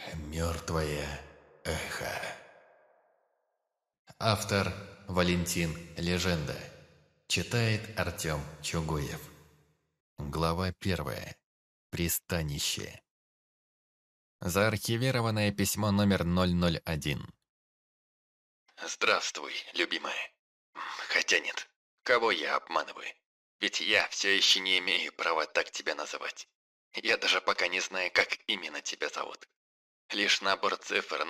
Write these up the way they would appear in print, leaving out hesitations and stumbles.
Мертвое эхо. Автор Валентин Леженда. Читает Артем Чугуев. Глава 1. Пристанище. Заархивированное письмо номер 001. Здравствуй, любимая. Хотя нет, кого я обманываю? Ведь я все еще не имею права так тебя называть. Я даже пока не знаю, как именно тебя зовут. Лишь набор цифр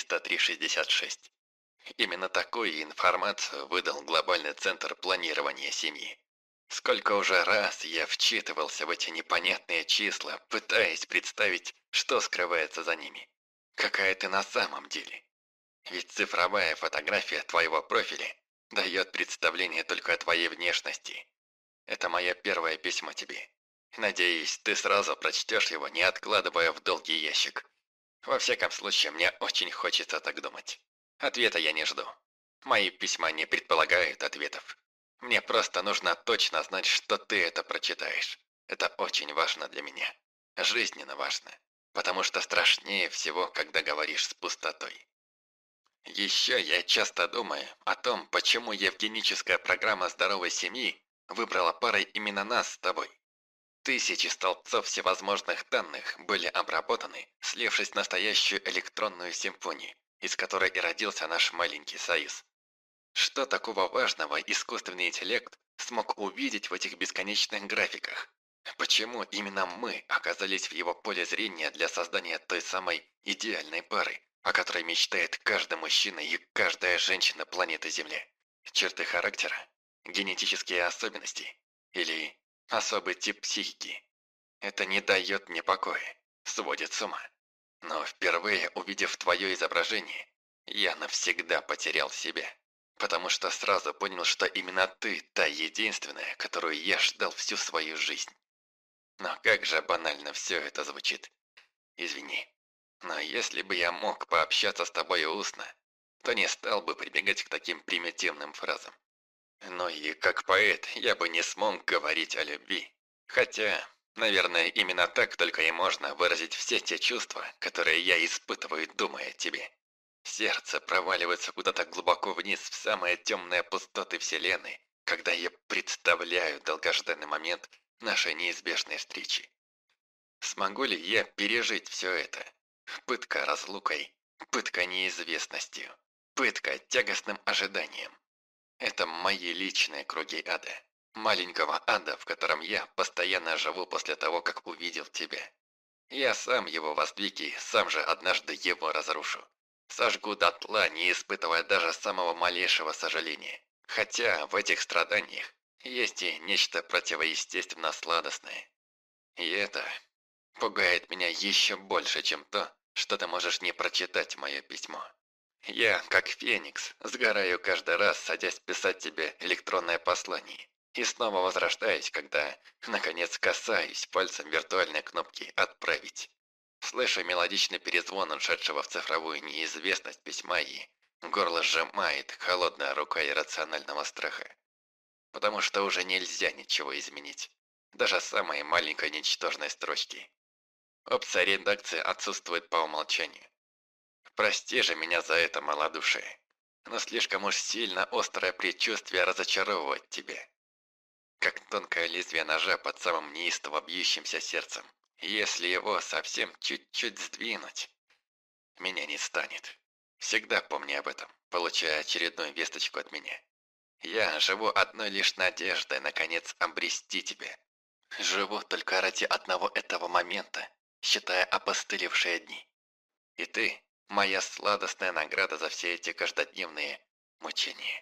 03036. Именно такую информацию выдал Глобальный центр планирования семьи. Сколько уже раз я вчитывался в эти непонятные числа, пытаясь представить, что скрывается за ними. Какая ты на самом деле? Ведь цифровая фотография твоего профиля дает представление только о твоей внешности. Это мое первое письмо тебе. Надеюсь, ты сразу прочтешь его, не откладывая в долгий ящик. Во всяком случае, мне очень хочется так думать. Ответа я не жду. Мои письма не предполагают ответов. Мне просто нужно точно знать, что ты это прочитаешь. Это очень важно для меня. Жизненно важно. Потому что страшнее всего, когда говоришь с пустотой. Еще я часто думаю о том, почему евгеническая программа здоровой семьи выбрала парой именно нас с тобой. Тысячи столбцов всевозможных данных были обработаны, слившись в настоящую электронную симфонию, из которой и родился наш маленький союз. Что такого важного искусственный интеллект смог увидеть в этих бесконечных графиках? Почему именно мы оказались в его поле зрения для создания той самой идеальной пары, о которой мечтает каждый мужчина и каждая женщина планеты Земля? Черты характера? Генетические особенности? Или особый тип психики? Это не дает мне покоя, сводит с ума. Но впервые увидев твое изображение, я навсегда потерял себя. Потому что сразу понял, что именно ты та единственная, которую я ждал всю свою жизнь. Но как же банально все это звучит. Извини. Но если бы я мог пообщаться с тобой устно, то не стал бы прибегать к таким примитивным фразам. Но и как поэт я бы не смог говорить о любви. Хотя, наверное, именно так только и можно выразить все те чувства, которые я испытываю, думая о тебе. Сердце проваливается куда-то глубоко вниз в самые темные пустоты Вселенной, когда я представляю долгожданный момент нашей неизбежной встречи. Смогу ли я пережить все это? Пытка разлукой, пытка неизвестностью, пытка тягостным ожиданием. Это мои личные круги ада. Маленького ада, в котором я постоянно живу после того, как увидел тебя. Я сам его воздвиг и сам же однажды его разрушу. Сожгу дотла, не испытывая даже самого малейшего сожаления. Хотя в этих страданиях есть и нечто противоестественно сладостное. И это пугает меня еще больше, чем то, что ты можешь не прочитать мое письмо. Я, как феникс, сгораю каждый раз, садясь писать тебе электронное послание. И снова возрождаюсь, когда, наконец, касаюсь пальцем виртуальной кнопки «Отправить». Слышу мелодичный перезвон ушедшего в цифровую неизвестность письма и горло сжимает холодная рука иррационального страха. Потому что уже нельзя ничего изменить. Даже самой маленькой ничтожной строчки. Опция редакции отсутствует по умолчанию. Прости же меня за это малодушие, но слишком уж сильно острое предчувствие разочаровывать тебя. Как тонкое лезвие ножа под самым неистово бьющимся сердцем. Если его совсем чуть-чуть сдвинуть, меня не станет. Всегда помни об этом, получая очередную весточку от меня. Я живу одной лишь надеждой, наконец, обрести тебя. Живу только ради одного этого момента, считая опостылевшие дни. И ты – моя сладостная награда за все эти каждодневные мучения.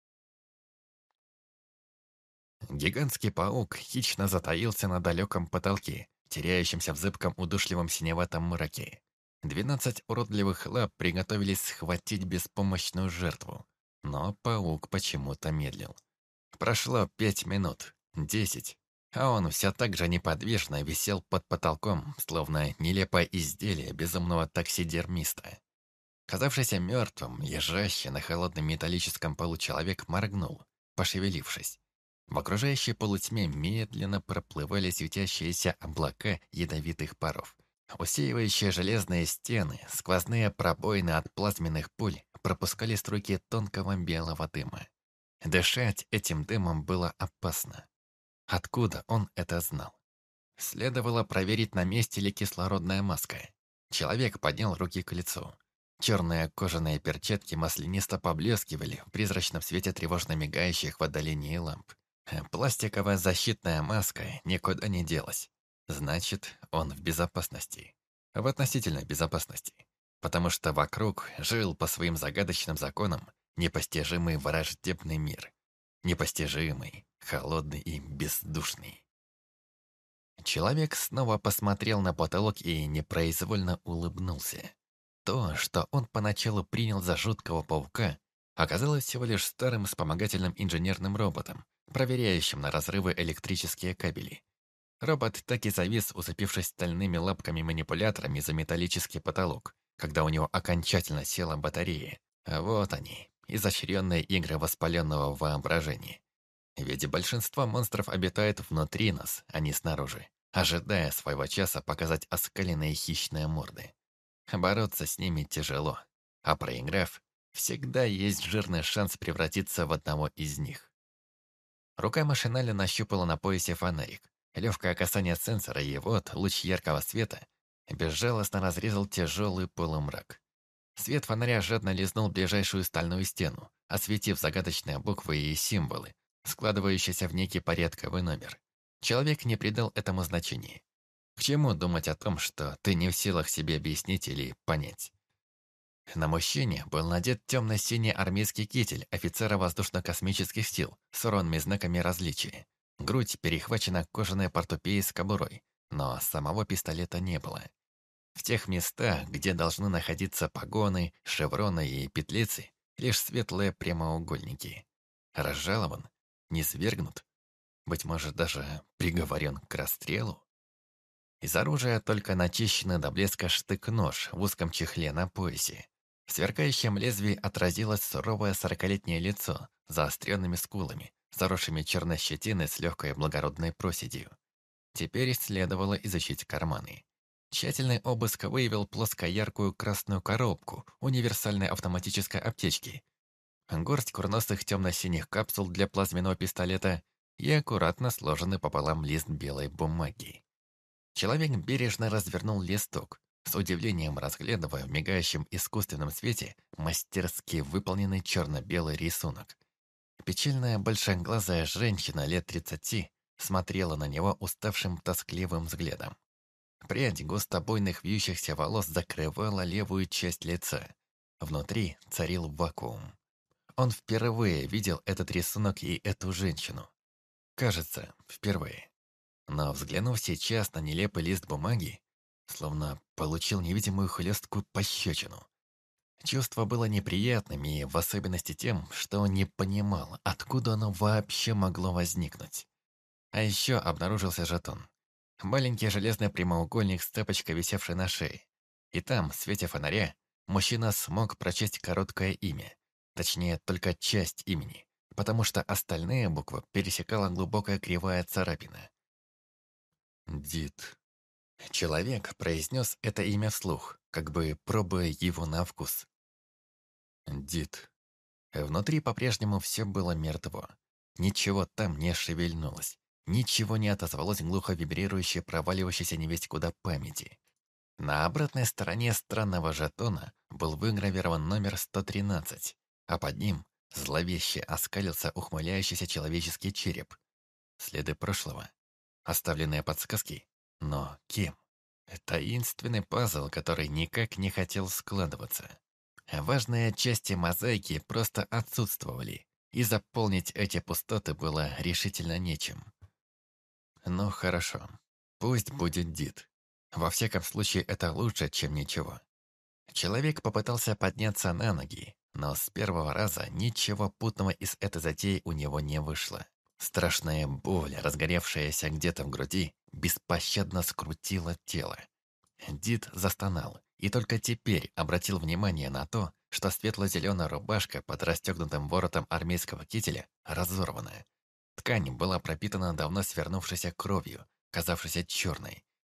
Гигантский паук хищно затаился на далеком потолке, теряющемся в зыбком удушливом синеватом мраке. 12 уродливых лап приготовились схватить беспомощную жертву, но паук почему-то медлил. Прошло 5 минут, 10, а он все так же неподвижно висел под потолком, словно нелепое изделие безумного таксидермиста. Казавшийся мертвым, лежащий на холодном металлическом полу человек моргнул, пошевелившись. В окружающей полутьме медленно проплывали светящиеся облака ядовитых паров. Усеивающие железные стены, сквозные пробоины от плазменных пуль пропускали струйки тонкого белого дыма. Дышать этим дымом было опасно. Откуда он это знал? Следовало проверить, на месте ли кислородная маска. Человек поднял руки к лицу. Черные кожаные перчатки маслянисто поблескивали в призрачном свете тревожно мигающих в отдалении ламп. Пластиковая защитная маска никуда не делась. Значит, он в безопасности. В относительной безопасности. Потому что вокруг жил по своим загадочным законам непостижимый враждебный мир. Непостижимый, холодный и бездушный. Человек снова посмотрел на потолок и непроизвольно улыбнулся. То, что он поначалу принял за жуткого паука, оказалось всего лишь старым вспомогательным инженерным роботом, проверяющим на разрывы электрические кабели. Робот так и завис, уцепившись стальными лапками-манипуляторами за металлический потолок, когда у него окончательно села батарея. А вот они, изощренные игры воспаленного воображения. Ведь большинство монстров обитает внутри нас, а не снаружи, ожидая своего часа показать оскаленные хищные морды. Бороться с ними тяжело, а проиграв, всегда есть жирный шанс превратиться в одного из них. Рука машинально нащупала на поясе фонарик. Легкое касание сенсора, и вот луч яркого света безжалостно разрезал тяжелый полумрак. Свет фонаря жадно лизнул ближайшую стальную стену, осветив загадочные буквы и символы, складывающиеся в некий порядковый номер. Человек не придал этому значения. К чему думать о том, что ты не в силах себе объяснить или понять? На мужчине был надет темно-синий армейский китель офицера воздушно-космических сил с уронными знаками различия. Грудь перехвачена кожаной портупеей с кобурой, но самого пистолета не было. В тех местах, где должны находиться погоны, шевроны и петлицы, лишь светлые прямоугольники. Разжалован, низвергнут, быть может, даже приговорен к расстрелу. Из оружия только начищенный до блеска штык-нож в узком чехле на поясе. В сверкающем лезвии отразилось суровое 40-летнее лицо с заостренными скулами, заросшими черной щетиной с легкой благородной проседью. Теперь следовало изучить карманы. Тщательный обыск выявил плоскояркую красную коробку универсальной автоматической аптечки, горсть курносых темно-синих капсул для плазменного пистолета и аккуратно сложенный пополам лист белой бумаги. Человек бережно развернул листок, с удивлением разглядывая в мигающем искусственном свете мастерски выполненный черно-белый рисунок. Печальная большоглазая женщина лет 30 смотрела на него уставшим тоскливым взглядом. Прядь густобойных вьющихся волос закрывала левую часть лица. Внутри царил вакуум. Он впервые видел этот рисунок и эту женщину. Кажется, впервые. Но взглянув сейчас на нелепый лист бумаги, словно получил невидимую хлесткую пощечину. Чувство было неприятным, и в особенности тем, что он не понимал, откуда оно вообще могло возникнуть. А еще обнаружился жетон. Маленький железный прямоугольник с цепочкой, висевшей на шее. И там, в свете фонаря, мужчина смог прочесть короткое имя. Точнее, только часть имени, потому что остальные буквы пересекала глубокая кривая царапина. Дид. Человек произнес это имя вслух, как бы пробуя его на вкус. Дид. Внутри по-прежнему все было мертво. Ничего там не шевельнулось. Ничего не отозвалось глухо вибрирующей, проваливающейся невесть куда памяти. На обратной стороне странного жетона был выгравирован номер 113, а под ним зловеще оскалился ухмыляющийся человеческий череп. Следы прошлого. Оставленные подсказки. Но кем? Таинственный пазл, который никак не хотел складываться. Важные части мозаики просто отсутствовали, и заполнить эти пустоты было решительно нечем. Ну хорошо, пусть будет Дид. Во всяком случае, это лучше, чем ничего. Человек попытался подняться на ноги, но с первого раза ничего путного из этой затеи у него не вышло. Страшная боль, разгоревшаяся где-то в груди, беспощадно скрутила тело. Дид застонал, и только теперь обратил внимание на то, что светло-зеленая рубашка под расстегнутым воротом армейского кителя разорвана. Ткань была пропитана давно свернувшейся кровью, казавшейся черной.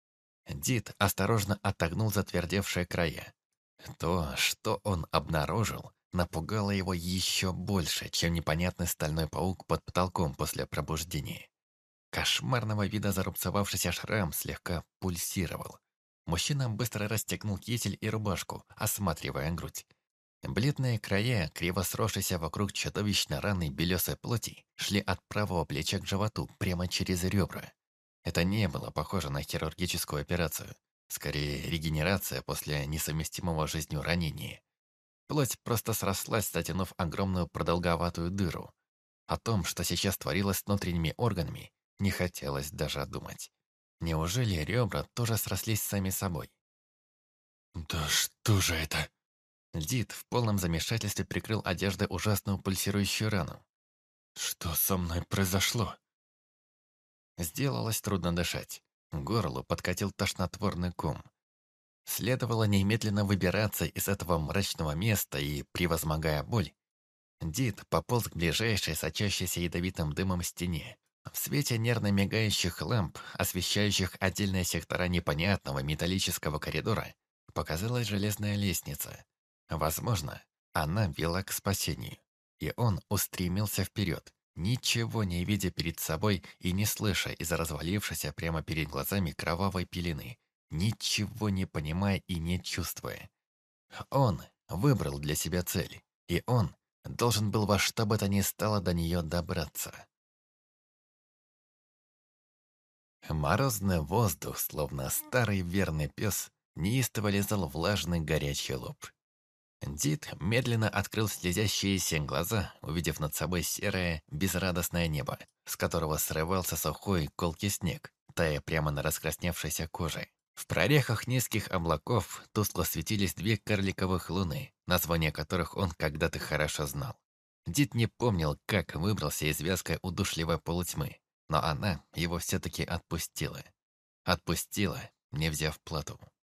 Дид осторожно отогнул затвердевшие края. То, что он обнаружил, напугало его еще больше, чем непонятный стальной паук под потолком после пробуждения. Кошмарного вида зарубцевавшийся шрам слегка пульсировал. Мужчина быстро расстегнул китель и рубашку, осматривая грудь. Бледные края, криво сросшиеся вокруг чудовищно ранной белесой плоти, шли от правого плеча к животу, прямо через ребра. Это не было похоже на хирургическую операцию. Скорее, регенерация после несовместимого с жизнью ранения. Плоть просто срослась, затянув огромную продолговатую дыру. О том, что сейчас творилось с внутренними органами, не хотелось даже думать. Неужели ребра тоже срослись сами собой? «Да что же это?» Дид в полном замешательстве прикрыл одеждой ужасную пульсирующую рану. «Что со мной произошло?» Сделалось трудно дышать. К горлу подкатил тошнотворный ком. Следовало немедленно выбираться из этого мрачного места и, превозмогая боль, Дид пополз к ближайшей, сочащейся ядовитым дымом стене. В свете нервно мигающих ламп, освещающих отдельные сектора непонятного металлического коридора, показалась железная лестница. Возможно, она вела к спасению. И он устремился вперед, ничего не видя перед собой и не слыша из-за развалившейся прямо перед глазами кровавой пелены, ничего не понимая и не чувствуя. Он выбрал для себя цель, и он должен был во что бы то ни стало до нее добраться. Морозный воздух, словно старый верный пес, неистово лизал влажный горячий лоб. Дид медленно открыл слезящиеся глаза, увидев над собой серое, безрадостное небо, с которого срывался сухой колкий снег, тая прямо на раскрасневшейся коже. В прорехах низких облаков тускло светились две карликовых луны, названия которых он когда-то хорошо знал. Дид не помнил, как выбрался из вязкой удушливой полутьмы, но она его все-таки отпустила. Отпустила, не взяв плату.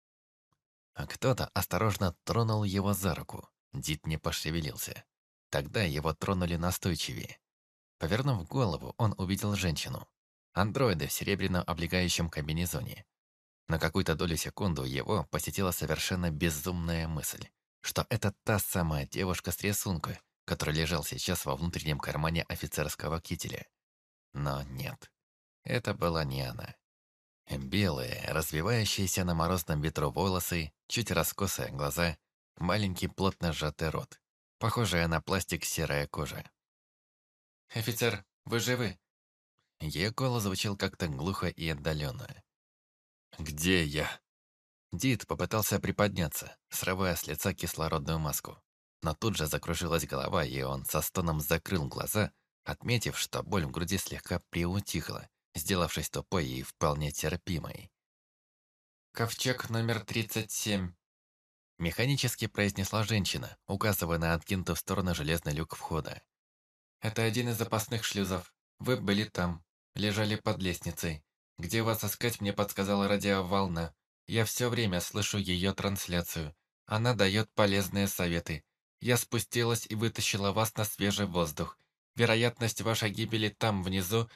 А кто-то осторожно тронул его за руку. Дид не пошевелился. Тогда его тронули настойчивее. Повернув голову, он увидел женщину. Андроида в серебряном облегающем комбинезоне. На какую-то долю секунду его посетила совершенно безумная мысль, что это та самая девушка с рисункой, который лежал сейчас во внутреннем кармане офицерского кителя. Но нет, это была не она. Белые, развивающиеся на морозном ветру волосы, чуть раскосые глаза, маленький плотно сжатый рот, похожая на пластик серая кожа. «Офицер, вы живы?» Ее голос звучал как-то глухо и отдаленно. «Где я?» Дид попытался приподняться, срывая с лица кислородную маску. Но тут же закружилась голова, и он со стоном закрыл глаза, отметив, что боль в груди слегка приутихла, сделавшись тупой и вполне терпимой. «Ковчег номер 37». Механически произнесла женщина, указывая на откинутый в сторону железный люк входа. «Это один из запасных шлюзов. Вы были там. Лежали под лестницей. Где вас искать, мне подсказала радиоволна. Я все время слышу ее трансляцию. Она дает полезные советы. Я спустилась и вытащила вас на свежий воздух. Вероятность вашей гибели там, внизу,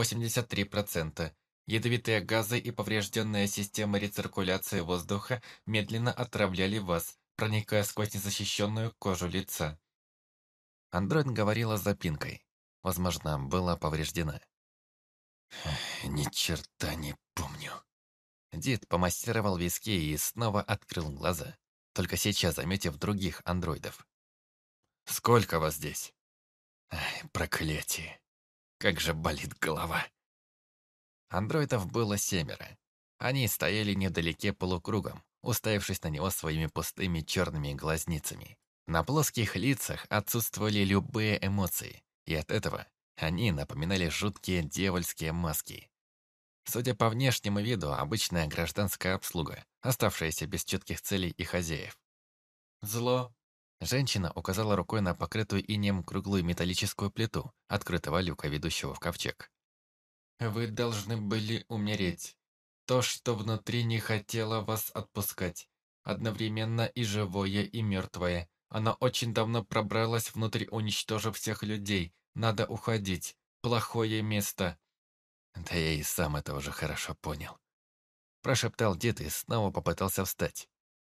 83%. Ядовитые газы и поврежденная система рециркуляции воздуха медленно отравляли вас, проникая сквозь незащищенную кожу лица. Андроид говорила с запинкой. Возможно, была повреждена. Ни черта не помню. Дид помассировал виски и снова открыл глаза, только сейчас заметив других андроидов. Сколько вас здесь? Ай, проклятие. Как же болит голова. Андроидов было 7. Они стояли недалеке полукругом, уставившись на него своими пустыми черными глазницами. На плоских лицах отсутствовали любые эмоции, и от этого они напоминали жуткие дьявольские маски. Судя по внешнему виду, обычная гражданская обслуга, оставшаяся без четких целей и хозяев. Зло. Женщина указала рукой на покрытую инеем круглую металлическую плиту, открытого люка, ведущего в ковчег. Вы должны были умереть. То, что внутри не хотело вас отпускать. Одновременно и живое, и мертвое. Оно очень давно пробралось внутрь, уничтожив всех людей. Надо уходить. Плохое место. Да я и сам это уже хорошо понял. Прошептал дед и снова попытался встать.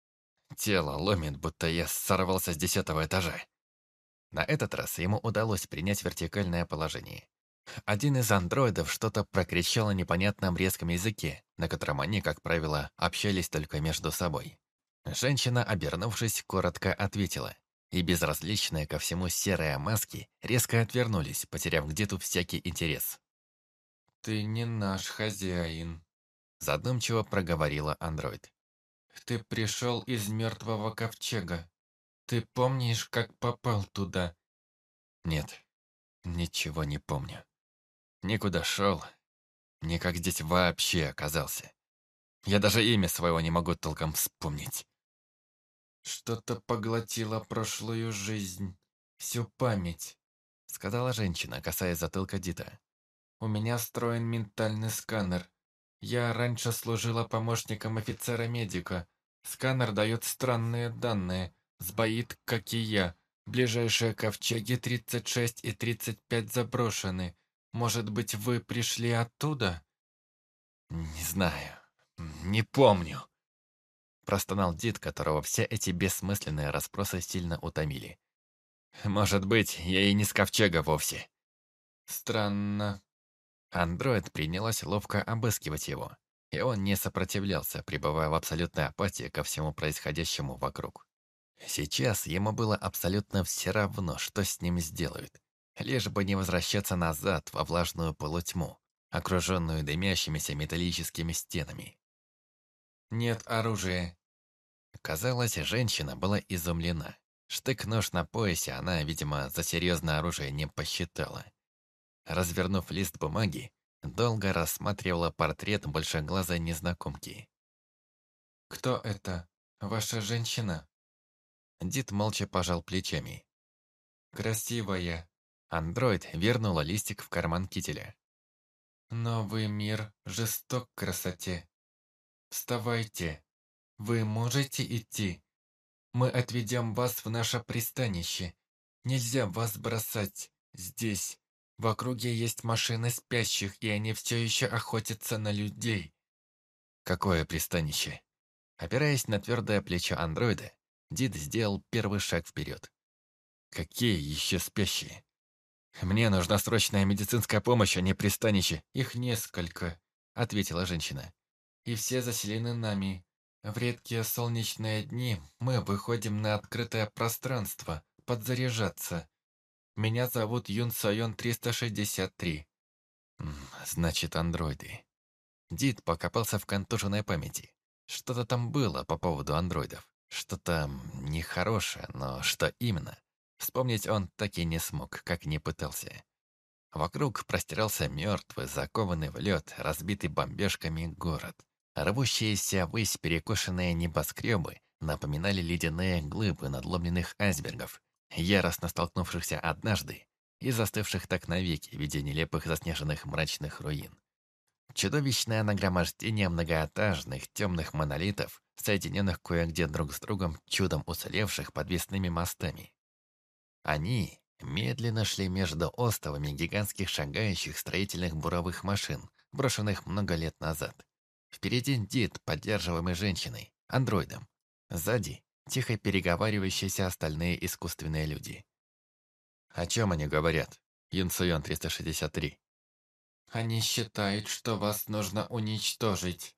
Тело ломит, будто я сорвался с 10-го этажа. На этот раз ему удалось принять вертикальное положение. Один из андроидов что-то прокричал на непонятном резком языке, на котором они, как правило, общались только между собой. Женщина, обернувшись, коротко ответила, и безразличные ко всему серые маски резко отвернулись, потеряв где-то всякий интерес. «Ты не наш хозяин», — Задумчиво проговорила андроид. «Ты пришел из мертвого ковчега. Ты помнишь, как попал туда?» Нет, ничего не помню. Никуда шел, ни как здесь вообще оказался. Я даже имя своего не могу толком вспомнить. «Что-то поглотило прошлую жизнь, всю память», — сказала женщина, касаясь затылка Дита. «У меня встроен ментальный сканер. Я раньше служила помощником офицера-медика. Сканер дает странные данные. Сбоит, как и я. Ближайшие ковчеги 36 и 35 заброшены. Может быть, вы пришли оттуда?» Не знаю, не помню. Простонал Дит, которого все эти бессмысленные расспросы сильно утомили. Может быть, я и не с ковчега вовсе. «Странно». Андроид принялась ловко обыскивать его, и он не сопротивлялся, пребывая в абсолютной апатии ко всему происходящему вокруг. Сейчас ему было абсолютно все равно, что с ним сделают, лишь бы не возвращаться назад во влажную полутьму, окруженную дымящимися металлическими стенами. «Нет оружия». Казалось, женщина была изумлена. Штык-нож на поясе она, видимо, за серьезное оружие не посчитала. Развернув лист бумаги, долго рассматривала портрет большеглазой незнакомки. «Кто это? Ваша женщина?» Дид молча пожал плечами. «Красивая. Андроид вернула листик в карман кителя. Новый мир жесток к красоте. Вставайте. Вы можете идти? Мы отведем вас в наше пристанище. Нельзя вас бросать здесь. В округе есть машины спящих, и они все еще охотятся на людей». Какое пристанище? Опираясь на твердое плечо андроида, Дид сделал первый шаг вперед. Какие еще спящие? Мне нужна срочная медицинская помощь, а не пристанище. «Их несколько», — ответила женщина. «И все заселены нами. В редкие солнечные дни мы выходим на открытое пространство, подзаряжаться. Меня зовут Юн Сойон 363». Значит, андроиды. Дид покопался в контуженной памяти. Что-то там было по поводу андроидов. Что-то нехорошее, но что именно? Вспомнить он так и не смог, как не пытался. Вокруг простирался мертвый, закованный в лед, разбитый бомбежками город. Рвущиеся ввысь перекошенные небоскребы напоминали ледяные глыбы надломленных айсбергов, яростно столкнувшихся однажды и застывших так навеки в виде нелепых заснеженных мрачных руин. Чудовищное нагромождение многоэтажных темных монолитов, соединенных кое-где друг с другом чудом уцелевших подвесными мостами. Они медленно шли между остовами гигантских шагающих строительных буровых машин, брошенных много лет назад. Впереди Дид, поддерживаемый женщиной, андроидом. Сзади тихо переговаривающиеся остальные искусственные люди. О чем они говорят? Юнсуён 363. «Они считают, что вас нужно уничтожить».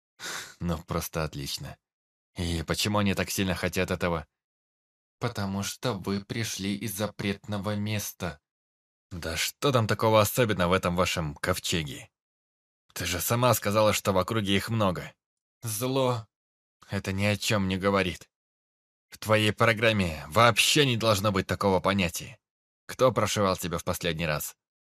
Ну, просто отлично. И почему они так сильно хотят этого? «Потому что вы пришли из запретного места». Да что там такого особенного в этом вашем ковчеге? Ты же сама сказала, что в округе их много. «Зло». Это ни о чем не говорит. В твоей программе вообще не должно быть такого понятия. Кто прошивал тебя в последний раз?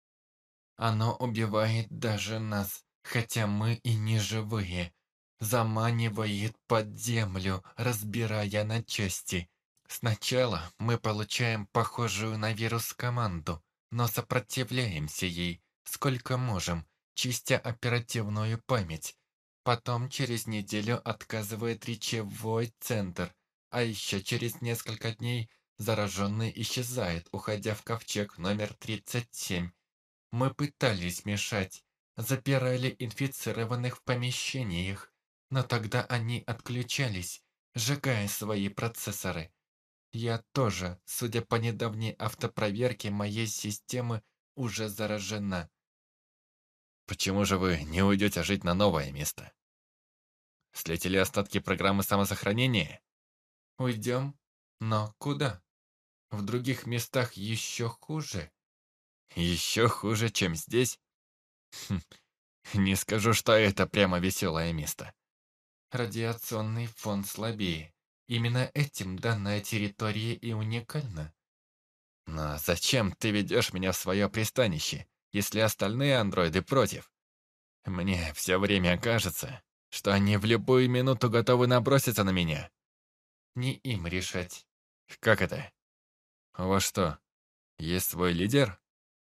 Оно убивает даже нас, хотя мы и не живые. Заманивает под землю, разбирая на части. Сначала мы получаем похожую на вирус команду, но сопротивляемся ей, сколько можем, чистя оперативную память. Потом через неделю отказывает речевой центр, а еще через несколько дней зараженный исчезает, уходя в ковчег номер 37. Мы пытались мешать, запирали инфицированных в помещениях, но тогда они отключались, сжигая свои процессоры. Я тоже, судя по недавней автопроверке моей системы, уже заражена. Почему же вы не уйдете жить на новое место? Слетели остатки программы самосохранения? Уйдем? Но куда? В других местах еще хуже. Еще хуже, чем здесь? Хм, не скажу, что это прямо веселое место. Радиационный фон слабее. Именно этим данная территория и уникальна. Но зачем ты ведешь меня в свое пристанище, если остальные андроиды против? Мне все время кажется, что они в любую минуту готовы наброситься на меня. Не им решать. Как это? У вас что, есть свой лидер?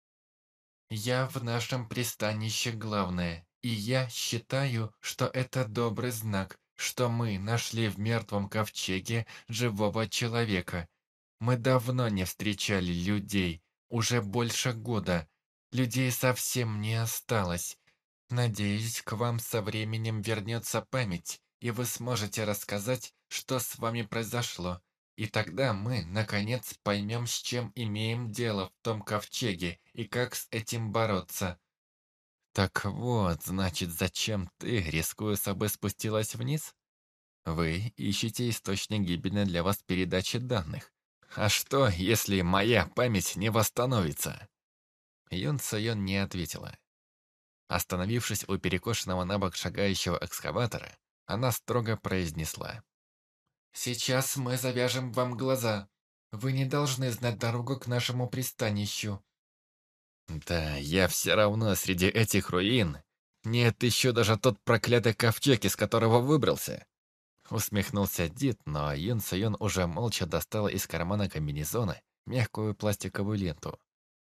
Я в нашем пристанище главное, и я считаю, что это добрый знак, что мы нашли в мертвом ковчеге живого человека. Мы давно не встречали людей, уже больше года. Людей совсем не осталось. Надеюсь, к вам со временем вернется память, и вы сможете рассказать, что с вами произошло. И тогда мы, наконец, поймем, с чем имеем дело в том ковчеге и как с этим бороться. Так вот, значит, зачем ты, рискуя собой, спустилась вниз? Вы ищете источник гибели для вас передачи данных. А что, если моя память не восстановится? Юн Сойон не ответила. Остановившись у перекошенного набок шагающего экскаватора, она строго произнесла. Сейчас мы завяжем вам глаза. Вы не должны знать дорогу к нашему пристанищу. Да, я все равно среди этих руин. Нет еще даже тот проклятый ковчег, из которого выбрался. Усмехнулся Дид, но Юн Сойон уже молча достала из кармана комбинезона мягкую пластиковую ленту.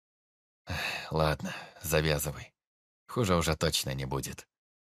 Ладно, завязывай. Хуже уже точно не будет.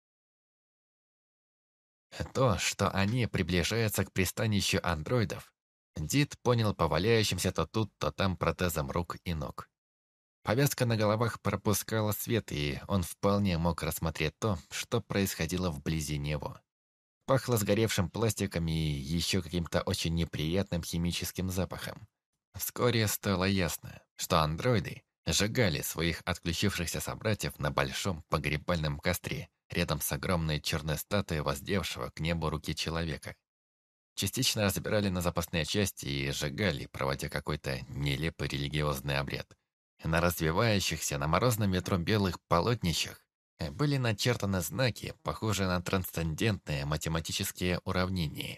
То, что они приближаются к пристанищу андроидов, Дид понял по валяющимся то тут, то там протезам рук и ног. Повязка на головах пропускала свет, и он вполне мог рассмотреть то, что происходило вблизи него. Пахло сгоревшим пластиком и еще каким-то очень неприятным химическим запахом. Вскоре стало ясно, что андроиды сжигали своих отключившихся собратьев на большом погребальном костре рядом с огромной черной статуей воздевшего к небу руки человека. Частично разбирали на запасные части и сжигали, проводя какой-то нелепый религиозный обряд. На развивающихся на морозном ветру белых полотнищах были начертаны знаки, похожие на трансцендентные математические уравнения.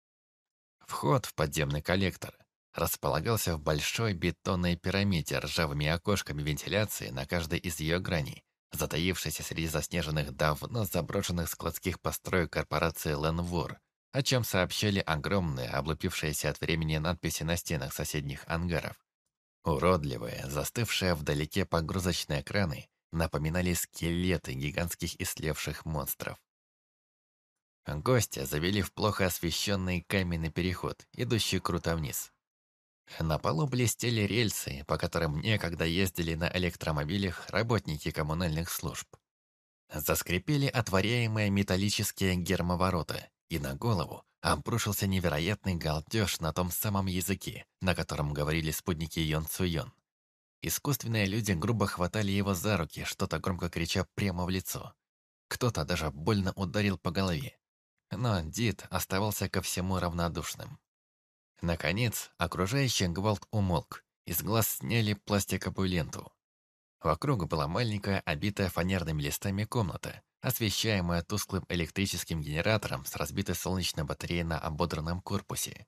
Вход в подземный коллектор располагался в большой бетонной пирамиде с ржавыми окошками вентиляции на каждой из ее граней, затаившейся среди заснеженных давно заброшенных складских построек корпорации Ленвур, о чем сообщали огромные, облупившиеся от времени надписи на стенах соседних ангаров. Уродливые, застывшие вдалеке погрузочные краны напоминали скелеты гигантских истлевших монстров. Гостя завели в плохо освещенный каменный переход, идущий круто вниз. На полу блестели рельсы, по которым некогда ездили на электромобилях работники коммунальных служб. Заскрипели отворяемые металлические гермоворота, и на голову обрушился невероятный галдеж на том самом языке, на котором говорили спутники Йон Цуйон. Искусственные люди грубо хватали его за руки, что-то громко крича прямо в лицо. Кто-то даже больно ударил по голове. Но Дид оставался ко всему равнодушным. Наконец, окружающий гвалт умолк, из глаз сняли пластиковую ленту. Вокруг была маленькая, обитая фанерными листами комната, освещаемая тусклым электрическим генератором с разбитой солнечной батареей на ободранном корпусе.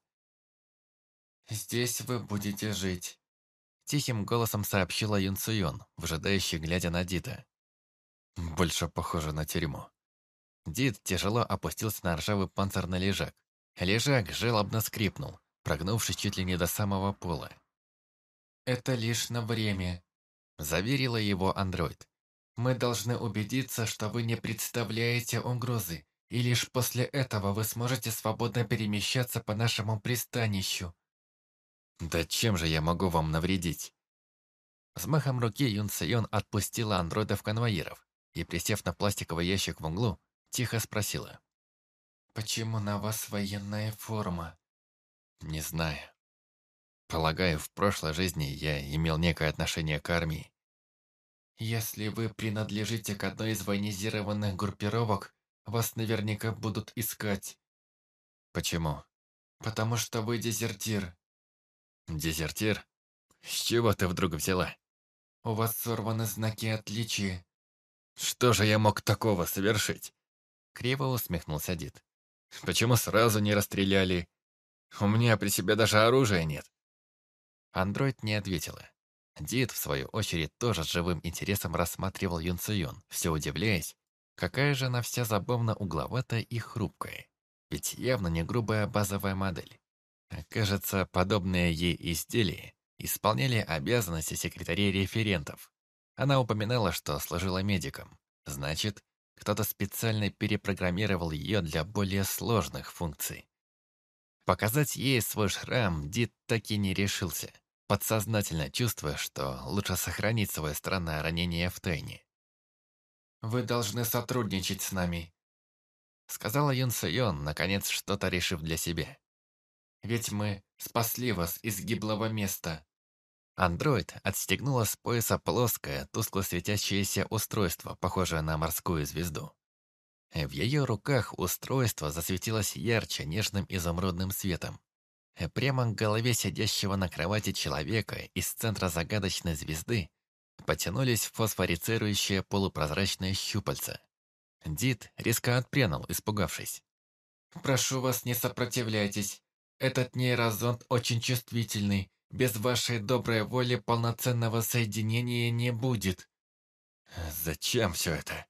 «Здесь вы будете жить», — тихим голосом сообщила Юн Цуйон, вжидающий, глядя на Дида. «Больше похоже на тюрьму». Дид тяжело опустился на ржавый панцирный лежак. Лежак жалобно скрипнул, прогнувшись чуть ли не до самого пола. «Это лишь на время», — заверила его андроид. «Мы должны убедиться, что вы не представляете угрозы, и лишь после этого вы сможете свободно перемещаться по нашему пристанищу». «Да чем же я могу вам навредить?» Взмахом руки Юн Сойон отпустила андроидов-конвоиров и, присев на пластиковый ящик в углу, тихо спросила. Почему на вас военная форма? Не знаю. Полагаю, в прошлой жизни я имел некое отношение к армии. Если вы принадлежите к одной из военизированных группировок, вас наверняка будут искать. Почему? Потому что вы дезертир. Дезертир? С чего ты вдруг взяла? У вас сорваны знаки отличия. Что же я мог такого совершить? Криво усмехнулся Дид. Почему сразу не расстреляли? У меня при себе даже оружия нет. Андроид не ответила. Дид, в свою очередь, тоже с живым интересом рассматривал Юн Су-юн, все удивляясь, какая же она вся забавно угловатая и хрупкая. Ведь явно не грубая базовая модель. Кажется, подобные ей изделия исполняли обязанности секретарей-референтов. Она упоминала, что служила медиком. Значит, кто-то специально перепрограммировал ее для более сложных функций. Показать ей свой шрам Дид так и не решился, подсознательно чувствуя, что лучше сохранить свое странное ранение в тайне. Вы должны сотрудничать с нами. Сказала Юн Сойон, наконец что-то решив для себя. Ведь мы спасли вас из гиблого места. Андроид отстегнула с пояса плоское, тускло светящееся устройство, похожее на морскую звезду. В ее руках устройство засветилось ярче нежным изумрудным светом. Прямо к голове сидящего на кровати человека из центра загадочной звезды потянулись фосфорицирующие полупрозрачные щупальца. Дид резко отпрянул, испугавшись. Прошу вас, не сопротивляйтесь. Этот нейрозонд очень чувствительный. Без вашей доброй воли полноценного соединения не будет. Зачем все это?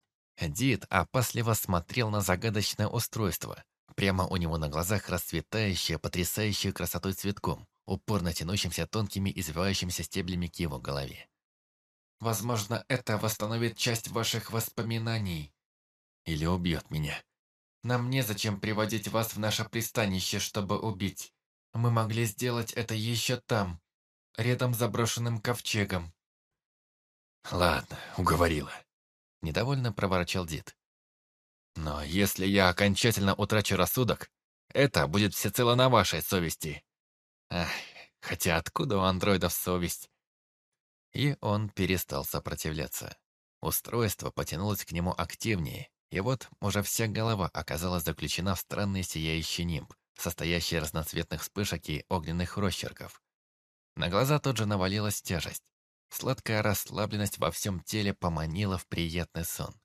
Дид опасливо смотрел на загадочное устройство, прямо у него на глазах расцветающее, потрясающее красотой цветком, упорно тянущимся тонкими извивающимися стеблями к его голове. Возможно, это восстановит часть ваших воспоминаний. Или убьет меня. Нам незачем приводить вас в наше пристанище, чтобы убить. Мы могли сделать это еще там, рядом с заброшенным ковчегом. Ладно, уговорила. Недовольно проворчал Дид. Но если я окончательно утрачу рассудок, это будет всецело на вашей совести. Ах, хотя откуда у андроидов совесть? И он перестал сопротивляться. Устройство потянулось к нему активнее, и вот уже вся голова оказалась заключена в странный сияющий нимб, состоящий из разноцветных вспышек и огненных росчерков. На глаза тут же навалилась тяжесть. Сладкая расслабленность во всем теле поманила в приятный сон.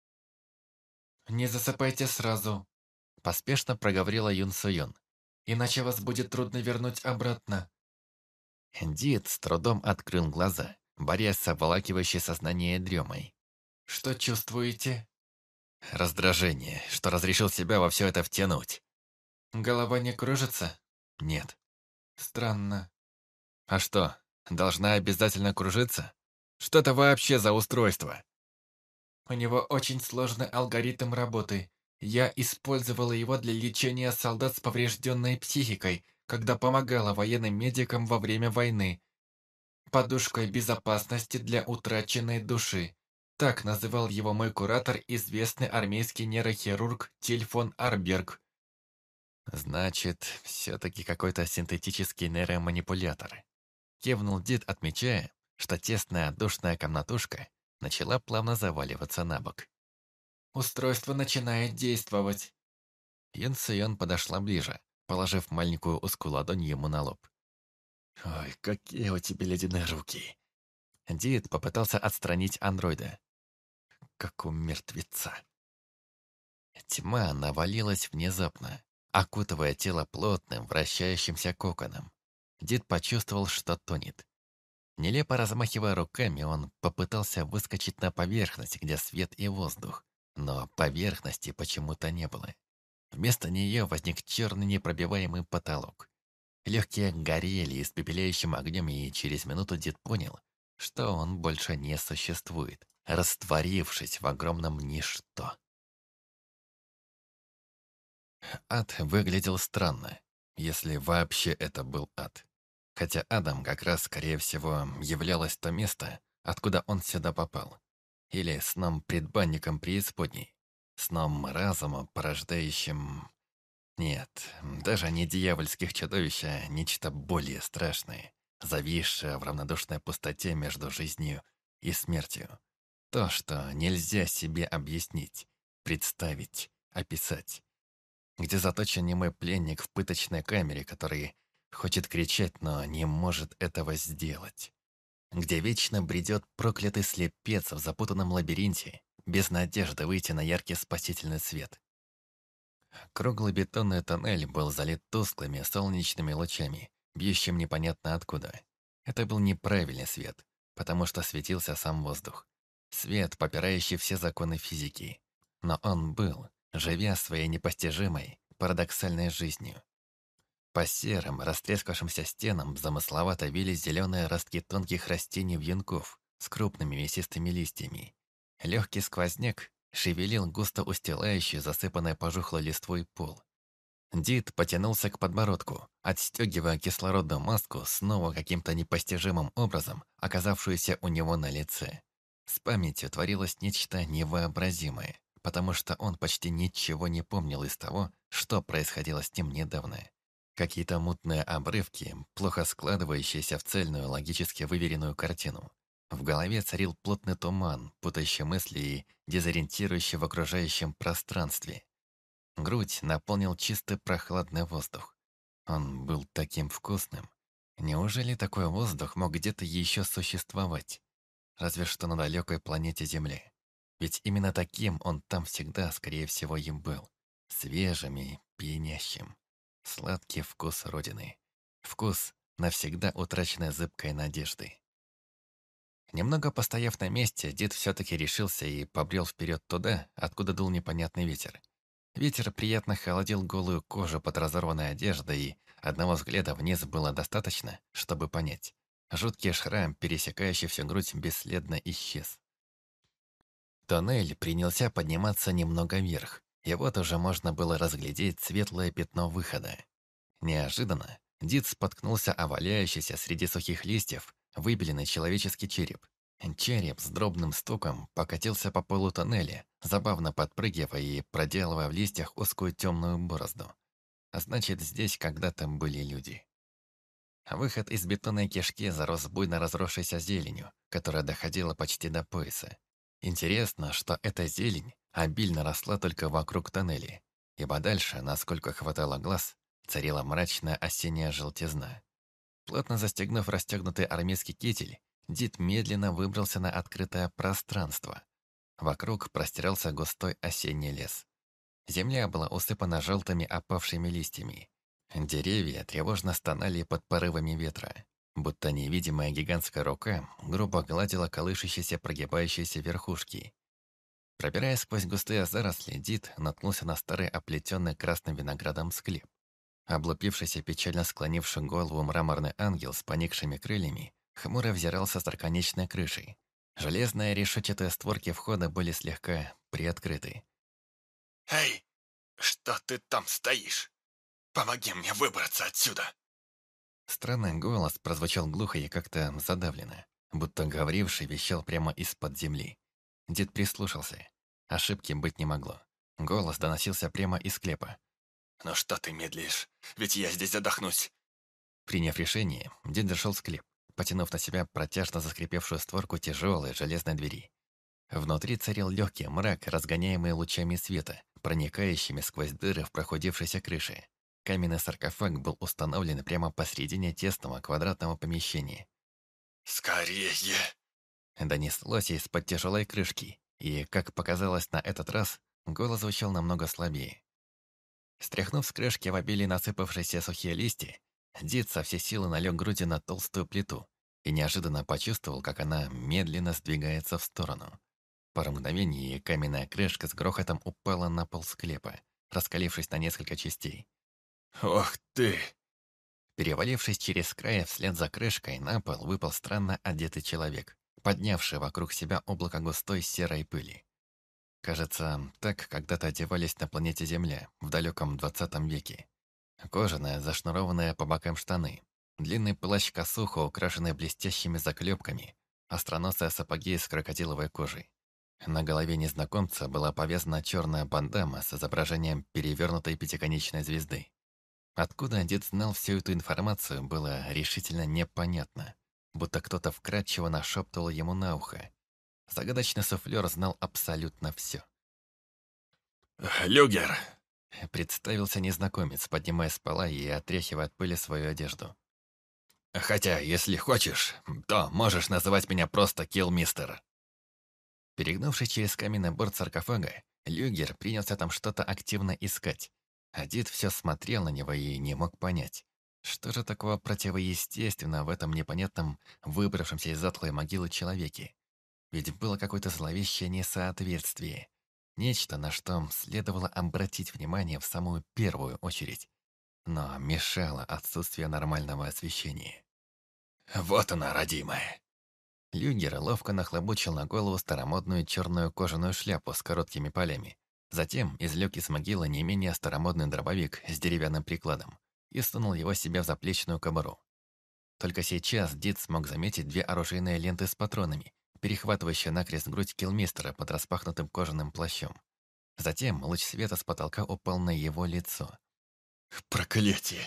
«Не засыпайте сразу», – поспешно проговорила Юн Су-юн. «Иначе вас будет трудно вернуть обратно». Дид с трудом открыл глаза, борясь с обволакивающей сознание дремой. «Что чувствуете?» Раздражение, что разрешил себя во все это втянуть. «Голова не кружится?» Нет. «Странно». А что, должна обязательно кружиться? Что это вообще за устройство? У него очень сложный алгоритм работы. Я использовала его для лечения солдат с поврежденной психикой, когда помогала военным медикам во время войны. Подушкой безопасности для утраченной души. Так называл его мой куратор, известный армейский нейрохирург Тиль фон Арберг. Значит, все-таки какой-то синтетический нейроманипулятор. Кивнул Дид, отмечая, что тесная душная комнатушка начала плавно заваливаться на бок. Устройство начинает действовать. Юн Сойон подошла ближе, положив маленькую узкую ладонь ему на лоб. «Ой, какие у тебя ледяные руки!» Дид попытался отстранить андроида. Как у мертвеца. Тьма навалилась внезапно, окутывая тело плотным, вращающимся коконом. Дид почувствовал, что тонет. Нелепо размахивая руками, он попытался выскочить на поверхность, где свет и воздух, но поверхности почему-то не было. Вместо нее возник черный непробиваемый потолок. Легкие горели испепеляющим огнем, и через минуту Дид понял, что он больше не существует, растворившись в огромном ничто. Ад выглядел странно, если вообще это был ад. Хотя адом как раз, скорее всего, являлось то место, откуда он сюда попал. Или сном-предбанником преисподней. сном разума, порождающим... Нет, даже не дьявольских чудовищ, а нечто более страшное, зависшее в равнодушной пустоте между жизнью и смертью. То, что нельзя себе объяснить, представить, описать. Где заточен немой пленник в пыточной камере, который хочет кричать, но не может этого сделать. Где вечно бредет проклятый слепец в запутанном лабиринте, без надежды выйти на яркий спасительный свет. Круглый бетонный тоннель был залит тусклыми солнечными лучами, бьющим непонятно откуда. Это был неправильный свет, потому что светился сам воздух. Свет, попирающий все законы физики. Но он был, живя своей непостижимой, парадоксальной жизнью. По серым, растрескавшимся стенам замысловато вились зеленые ростки тонких растений-вьюнков с крупными мясистыми листьями. Легкий сквозняк шевелил густо устилающий, засыпанный пожухлой листвой пол. Дид потянулся к подбородку, отстегивая кислородную маску, снова каким-то непостижимым образом оказавшуюся у него на лице. С памятью творилось нечто невообразимое, потому что он почти ничего не помнил из того, что происходило с ним недавно. Какие-то мутные обрывки, плохо складывающиеся в цельную, логически выверенную картину. В голове царил плотный туман, путающий мысли и дезориентирующий в окружающем пространстве. Грудь наполнил чистый прохладный воздух. Он был таким вкусным. Неужели такой воздух мог где-то еще существовать? Разве что на далекой планете Земля. Ведь именно таким он там всегда, скорее всего, им был. Свежим и пьянящим. Сладкий вкус Родины. Вкус навсегда утраченной зыбкой надежды. Немного постояв на месте, дед все-таки решился и побрел вперед туда, откуда дул непонятный ветер. Ветер приятно холодил голую кожу под разорванной одеждой, и одного взгляда вниз было достаточно, чтобы понять. Жуткий шрам, пересекающий всю грудь, бесследно исчез. Тоннель принялся подниматься немного вверх, и вот уже можно было разглядеть светлое пятно выхода. Неожиданно Дид споткнулся о валяющийся среди сухих листьев выбеленный человеческий череп. Череп с дробным стуком покатился по полу тоннеля, забавно подпрыгивая и проделывая в листьях узкую темную борозду. А значит, здесь когда-то были люди. Выход из бетонной кишки зарос буйно разросшейся зеленью, которая доходила почти до пояса. Интересно, что эта зелень обильно росла только вокруг тоннеля, ибо дальше, насколько хватало глаз, царила мрачная осенняя желтизна. Плотно застегнув расстегнутый армейский китель, Дид медленно выбрался на открытое пространство. Вокруг простирался густой осенний лес. Земля была усыпана желтыми опавшими листьями. Деревья тревожно стонали под порывами ветра, будто невидимая гигантская рука грубо гладила колышущиеся прогибающиеся верхушки. Пробираясь сквозь густые заросли, Дид наткнулся на старый оплетенный красным виноградом склеп. Облупившийся, печально склонивший голову мраморный ангел с поникшими крыльями хмуро взирался с остроконечной крышей. Железные решетчатые створки входа были слегка приоткрыты. «Эй, что ты там стоишь? Помоги мне выбраться отсюда!» Странный голос прозвучал глухо и как-то задавленно, будто говоривший вещал прямо из-под земли. Дед прислушался. Ошибки быть не могло. Голос доносился прямо из склепа. «Ну что ты медлишь? Ведь я здесь задохнусь!» Приняв решение, дед зашел в склеп, потянув на себя протяжно заскрипевшую створку тяжелой железной двери. Внутри царил легкий мрак, разгоняемый лучами света, проникающими сквозь дыры в прохудившейся крыше. Каменный саркофаг был установлен прямо посредине тесного квадратного помещения. «Скорее!» Донеслось из-под тяжелой крышки, и, как показалось на этот раз, голос звучал намного слабее. Стряхнув с крышки в обилии насыпавшиеся сухие листья, Дид со всей силы налег грудью на толстую плиту и неожиданно почувствовал, как она медленно сдвигается в сторону. Пару мгновений, и каменная крышка с грохотом упала на пол склепа, раскалившись на несколько частей. «Ох ты!» Перевалившись через край вслед за крышкой, на пол выпал странно одетый человек, поднявший вокруг себя облако густой серой пыли. Кажется, так когда-то одевались на планете Земля в далеком 20 веке. Кожаные, зашнурованные по бокам штаны, длинный плащ-косуха, украшенный блестящими заклепками, остроносые сапоги из крокодиловой кожи. На голове незнакомца была повязана черная бандана с изображением перевернутой пятиконечной звезды. Откуда дед знал всю эту информацию, было решительно непонятно, будто кто-то вкратчиво нашептывал ему на ухо. Загадочный суфлер знал абсолютно все. «Люгер!» — представился незнакомец, поднимая с пола и отряхивая от пыли свою одежду. «Хотя, если хочешь, то можешь называть меня просто Киллмистер». Перегнувшись через каменный борт саркофага, Люгер принялся там что-то активно искать. А дед все смотрел на него и не мог понять, что же такого противоестественного в этом непонятном, выбравшемся из затлой могилы человеке. Ведь было какое-то зловещее несоответствие. Нечто, на что следовало обратить внимание в самую первую очередь. Но мешало отсутствие нормального освещения. «Вот она, родимая!» Люгер ловко нахлобучил на голову старомодную черную кожаную шляпу с короткими полями. Затем извлек из могилы не менее старомодный дробовик с деревянным прикладом и сунул его себе в заплечную кобуру. Только сейчас дед смог заметить две оружейные ленты с патронами, перехватывающие накрест грудь киллмистера под распахнутым кожаным плащом. Затем луч света с потолка упал на его лицо. «Проклятие!»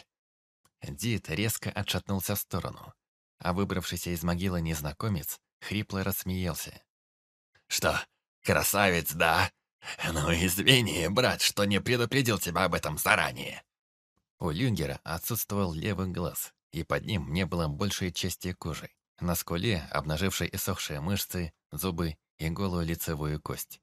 Дед резко отшатнулся в сторону, а выбравшийся из могилы незнакомец хрипло рассмеялся. «Что, красавец, да? Ну извини, брат, что не предупредил тебя об этом заранее». У Люгера отсутствовал левый глаз, и под ним не было большей части кожи. На скуле, обнажившей иссохшие мышцы, зубы и голую лицевую кость.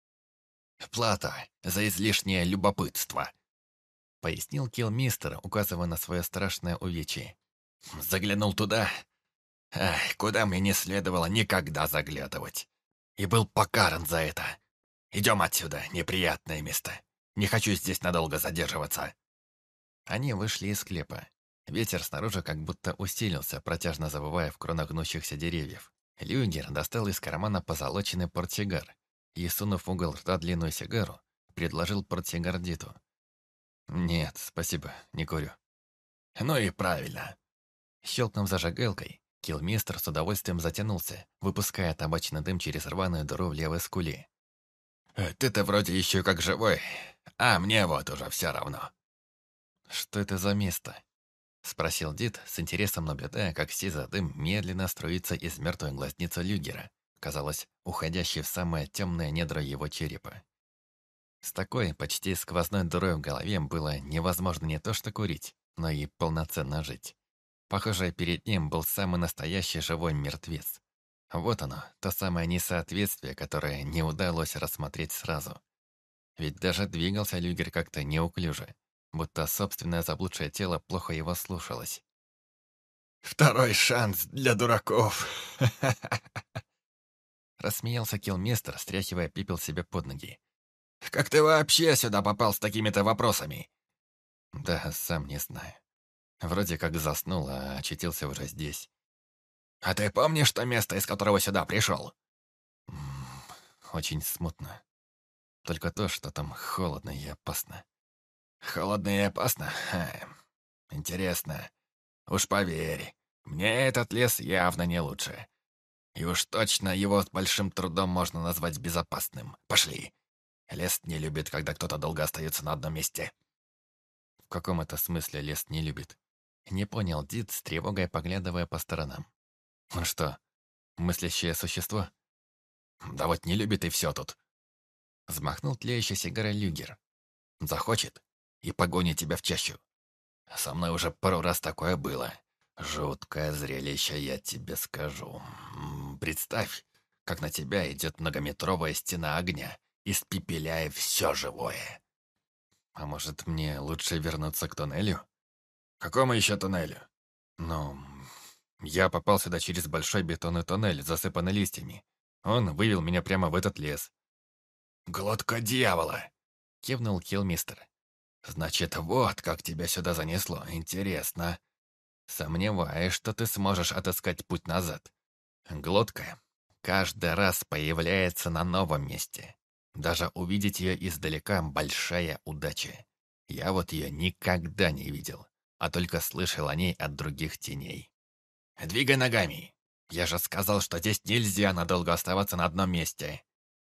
«Плата за излишнее любопытство», — пояснил киллмистер, указывая на свое страшное увечье. «Заглянул туда, куда мне не следовало никогда заглядывать. И был покаран за это. Идем отсюда, неприятное место. Не хочу здесь надолго задерживаться». Они вышли из склепа. Ветер снаружи как будто усилился, протяжно завывая в кронах гнущихся деревьев. Люгер достал из кармана позолоченный портсигар и, сунув в угол рта длинную сигару, предложил портсигар Диту. «Нет, спасибо, не курю». «Ну и правильно». Щелкнув зажигалкой, киллмистер с удовольствием затянулся, выпуская табачный дым через рваную дыру в левой скуле. «Ты-то вроде еще как живой, а мне вот уже все равно». «Что это за место?» — спросил Дит, с интересом наблюдая, как сизый дым медленно струится из мертвой глазницы Люгера, казалось, уходящей в самое темное недра его черепа. С такой, почти сквозной дырой в голове было невозможно не то что курить, но и полноценно жить. Похоже, перед ним был самый настоящий живой мертвец. Вот оно, то самое несоответствие, которое не удалось рассмотреть сразу. Ведь даже двигался Люгер как-то неуклюже, будто собственное заблудшее тело плохо его слушалось. «Второй шанс для дураков!» Рассмеялся киллмистер, стряхивая пепел себе под ноги. «Как ты вообще сюда попал с такими-то вопросами?» «Да, сам не знаю. Вроде как заснул, а очутился уже здесь». «А ты помнишь то место, из которого сюда пришел?» «Очень смутно. Только то, что там холодно и опасно». «Холодно и опасно? Интересно. Уж поверь, мне этот лес явно не лучше. И уж точно его с большим трудом можно назвать безопасным. Пошли. Лес не любит, когда кто-то долго остается на одном месте». В каком это смысле лес не любит? Не понял Дид, с тревогой поглядывая по сторонам. Он что, мыслящее существо? «Да вот не любит и все тут». Взмахнул тлеющей сигарой Люгер. «Захочет и погонит тебя в чащу. Со мной уже пару раз такое было. Жуткое зрелище, я тебе скажу. Представь, как на тебя идет многометровая стена огня, испепеляя все живое». А может, мне лучше вернуться к тоннелю? «Какому еще тоннелю?» Ну, я попал сюда через большой бетонный тоннель, засыпанный листьями. Он вывел меня прямо в этот лес. «Глотка дьявола!» — кивнул киллмистер. «Значит, вот как тебя сюда занесло. Интересно. Сомневаюсь, что ты сможешь отыскать путь назад. Глотка каждый раз появляется на новом месте. Даже увидеть ее издалека — большая удача. Я вот ее никогда не видел, а только слышал о ней от других теней. Двигай ногами. Я же сказал, что здесь нельзя надолго оставаться на одном месте».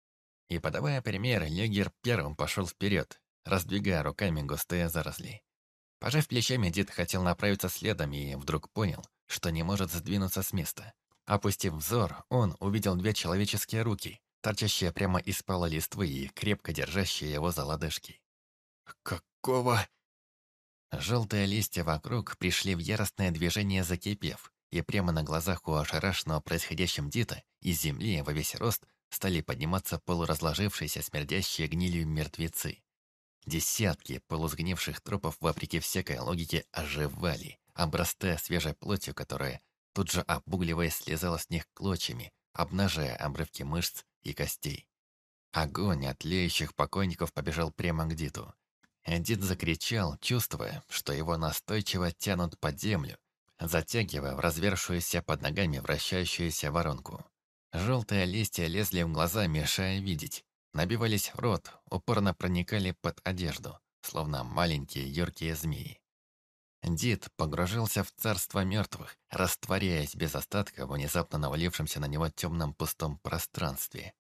И, подавая пример, Легер первым пошел вперед, раздвигая руками густые заросли. Пожав плечами, дед хотел направиться следом и вдруг понял, что не может сдвинуться с места. Опустив взор, он увидел две человеческие руки, торчащие прямо из пола листвы и крепко держащие его за лодыжки. «Какого?» Желтые листья вокруг пришли в яростное движение, закипев, и прямо на глазах у ошарашенного происходящим Дита из земли во весь рост стали подниматься полуразложившиеся смердящие гнилью мертвецы. Десятки полусгнивших трупов, вопреки всякой логике, оживали, обрастая свежей плотью, которая, тут же обугливаясь, слезала с них клочьями, обнажая обрывки мышц и костей. Огонь от тлеющих покойников побежал прямо к Диту. Дит закричал, чувствуя, что его настойчиво тянут под землю, затягивая в развершуюся под ногами вращающуюся воронку. Желтые листья лезли в глаза, мешая видеть. Набивались в рот, упорно проникали под одежду, словно маленькие юркие змеи. Дид погружался в царство мертвых, растворяясь без остатка в внезапно навалившемся на него темном пустом пространстве.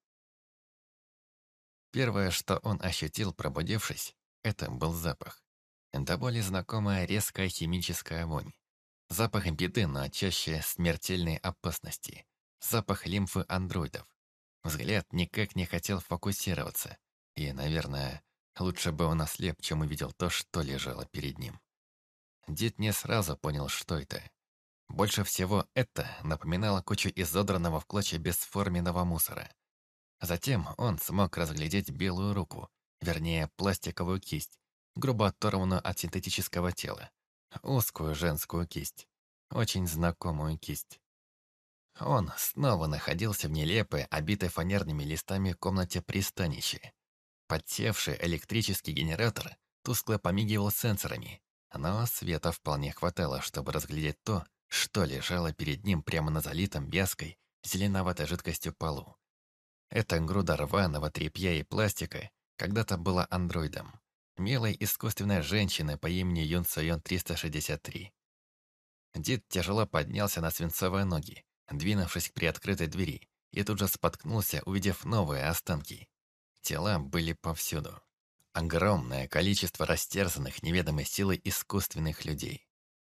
Первое, что он ощутил, пробудившись, это был запах. До боли знакомая резкая химическая вонь. Запах беды, но чаще смертельной опасности. Запах лимфы андроидов. Взгляд никак не хотел фокусироваться. И, наверное, лучше бы он ослеп, чем увидел то, что лежало перед ним. Дид не сразу понял, что это. Больше всего это напоминало кучу изодранного в клочья бесформенного мусора. Затем он смог разглядеть белую руку, вернее, пластиковую кисть, грубо оторванную от синтетического тела. Узкую женскую кисть. Очень знакомую кисть. Он снова находился в нелепой, обитой фанерными листами комнате пристанища. Подсевший электрический генератор тускло помигивал сенсорами, но света вполне хватало, чтобы разглядеть то, что лежало перед ним прямо на залитом вязкой, зеленоватой жидкостью полу. Эта груда рваного тряпья и пластика когда-то была андроидом, милой искусственной женщиной по имени Юн Сойон 363. Дид тяжело поднялся на свинцовые ноги, двинувшись к приоткрытой двери, и тут же споткнулся, увидев новые останки. Тела были повсюду. Огромное количество растерзанных неведомой силой искусственных людей.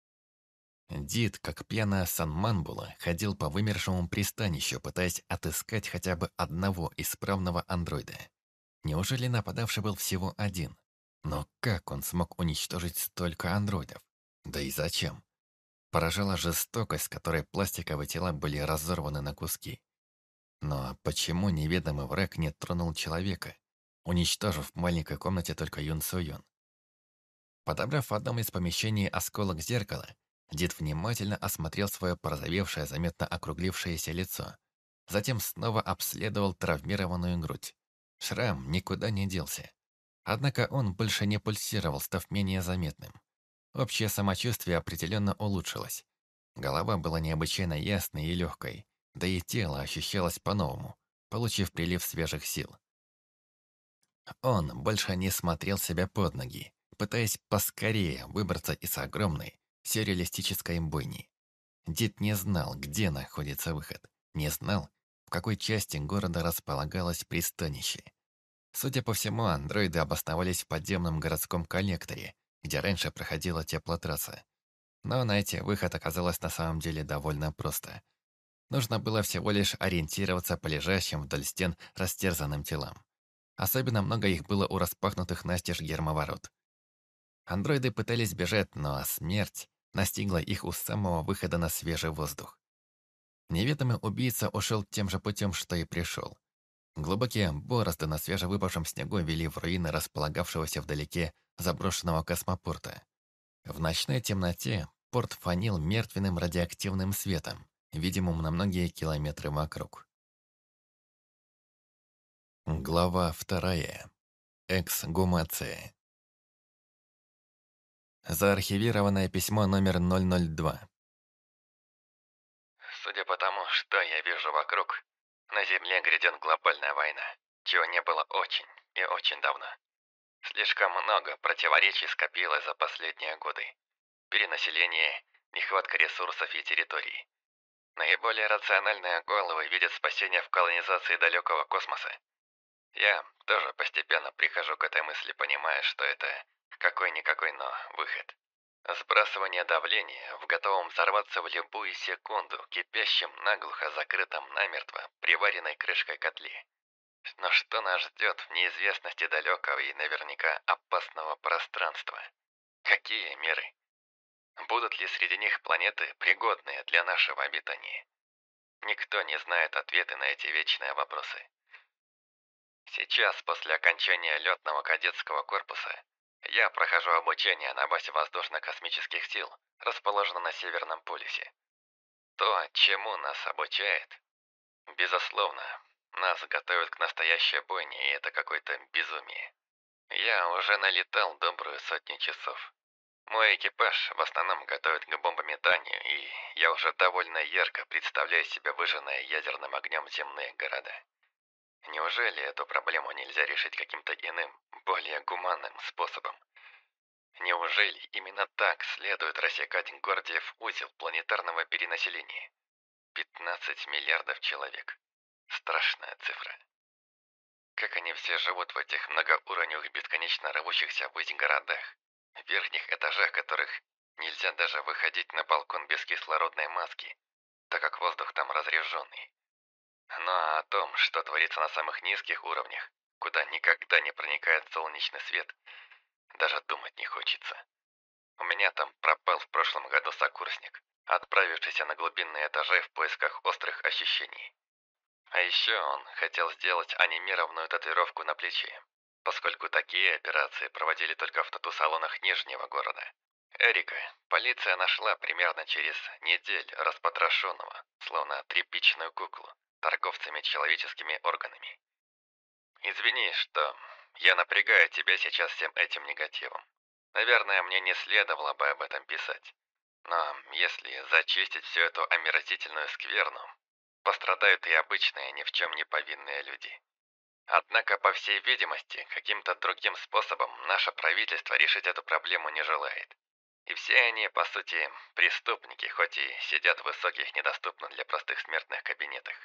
Дид, как пьяная санманбула, ходил по вымершему пристанищу, пытаясь отыскать хотя бы одного исправного андроида. Неужели нападавший был всего один? Но как он смог уничтожить столько андроидов? Да и зачем? Поражала жестокость, с которой пластиковые тела были разорваны на куски. Но почему неведомый враг не тронул человека, уничтожив в маленькой комнате только Юн Со Юн? Подобрав в одном из помещений осколок зеркала, Дид внимательно осмотрел свое порозовевшее, заметно округлившееся лицо. Затем снова обследовал травмированную грудь. Шрам никуда не делся. Однако он больше не пульсировал, став менее заметным. Общее самочувствие определенно улучшилось. Голова была необычайно ясной и легкой, да и тело ощущалось по-новому, получив прилив свежих сил. Он больше не смотрел себя под ноги, пытаясь поскорее выбраться из огромной, сюрреалистической бойни. Дид не знал, где находится выход, не знал, в какой части города располагалось пристанище. Судя по всему, андроиды обосновались в подземном городском коллекторе, где раньше проходила теплотрасса. Но найти выход оказалось на самом деле довольно просто. Нужно было всего лишь ориентироваться по лежащим вдоль стен растерзанным телам. Особенно много их было у распахнутых настежь гермоворот. Андроиды пытались бежать, но смерть настигла их у самого выхода на свежий воздух. Неведомый убийца ушел тем же путем, что и пришел. Глубокие борозды на свежевыпавшем снегу вели в руины располагавшегося вдалеке заброшенного космопорта. В ночной темноте порт фанил мертвенным радиоактивным светом, видимым на многие километры вокруг. Глава 2. Эксгумация. Заархивированное письмо номер 002. Судя по тому, что я вижу вокруг, на Земле грядет глобальная война, чего не было очень и очень давно. Слишком много противоречий скопилось за последние годы. Перенаселение, нехватка ресурсов и территорий. Наиболее рациональные головы видят спасение в колонизации далекого космоса. Я тоже постепенно прихожу к этой мысли, понимая, что это какой-никакой, но выход. Сбрасывание давления в готовом взорваться в любую секунду, кипящем наглухо закрытом намертво, приваренной крышкой котле. Но что нас ждет в неизвестности далекого и наверняка опасного пространства? Какие меры? Будут ли среди них планеты, пригодные для нашего обитания? Никто не знает ответы на эти вечные вопросы. Сейчас, после окончания летного кадетского корпуса, я прохожу обучение на базе воздушно-космических сил, расположенной на Северном полюсе. То, чему нас обучает, безусловно, нас готовят к настоящей бойне, и это какое-то безумие. Я уже налетал добрую сотню часов. Мой экипаж в основном готовит к бомбометанию, и я уже довольно ярко представляю себе выжженные ядерным огнем земные города. Неужели эту проблему нельзя решить каким-то иным, более гуманным способом? Неужели именно так следует рассекать Гордиев узел планетарного перенаселения? 15 миллиардов человек. Страшная цифра. Как они все живут в этих многоуровневых, бесконечно рвущихся ввысь городах, в верхних этажах которых нельзя даже выходить на балкон без кислородной маски, так как воздух там разреженный. Ну а о том, что творится на самых низких уровнях, куда никогда не проникает солнечный свет, даже думать не хочется. У меня там пропал в прошлом году сокурсник, отправившийся на глубинные этажи в поисках острых ощущений. А еще он хотел сделать анимированную татуировку на плече, поскольку такие операции проводили только в тату-салонах Нижнего города. Эрика полиция нашла примерно через неделю распотрошенного, словно тряпичную куклу, торговцами человеческими органами. Извини, что я напрягаю тебя сейчас всем этим негативом. Наверное, мне не следовало бы об этом писать. Но если зачистить всю эту омерзительную скверну, пострадают и обычные, ни в чем не повинные люди. Однако, по всей видимости, каким-то другим способом наше правительство решить эту проблему не желает. И все они, по сути, преступники, хоть и сидят в высоких, недоступных для простых смертных кабинетах.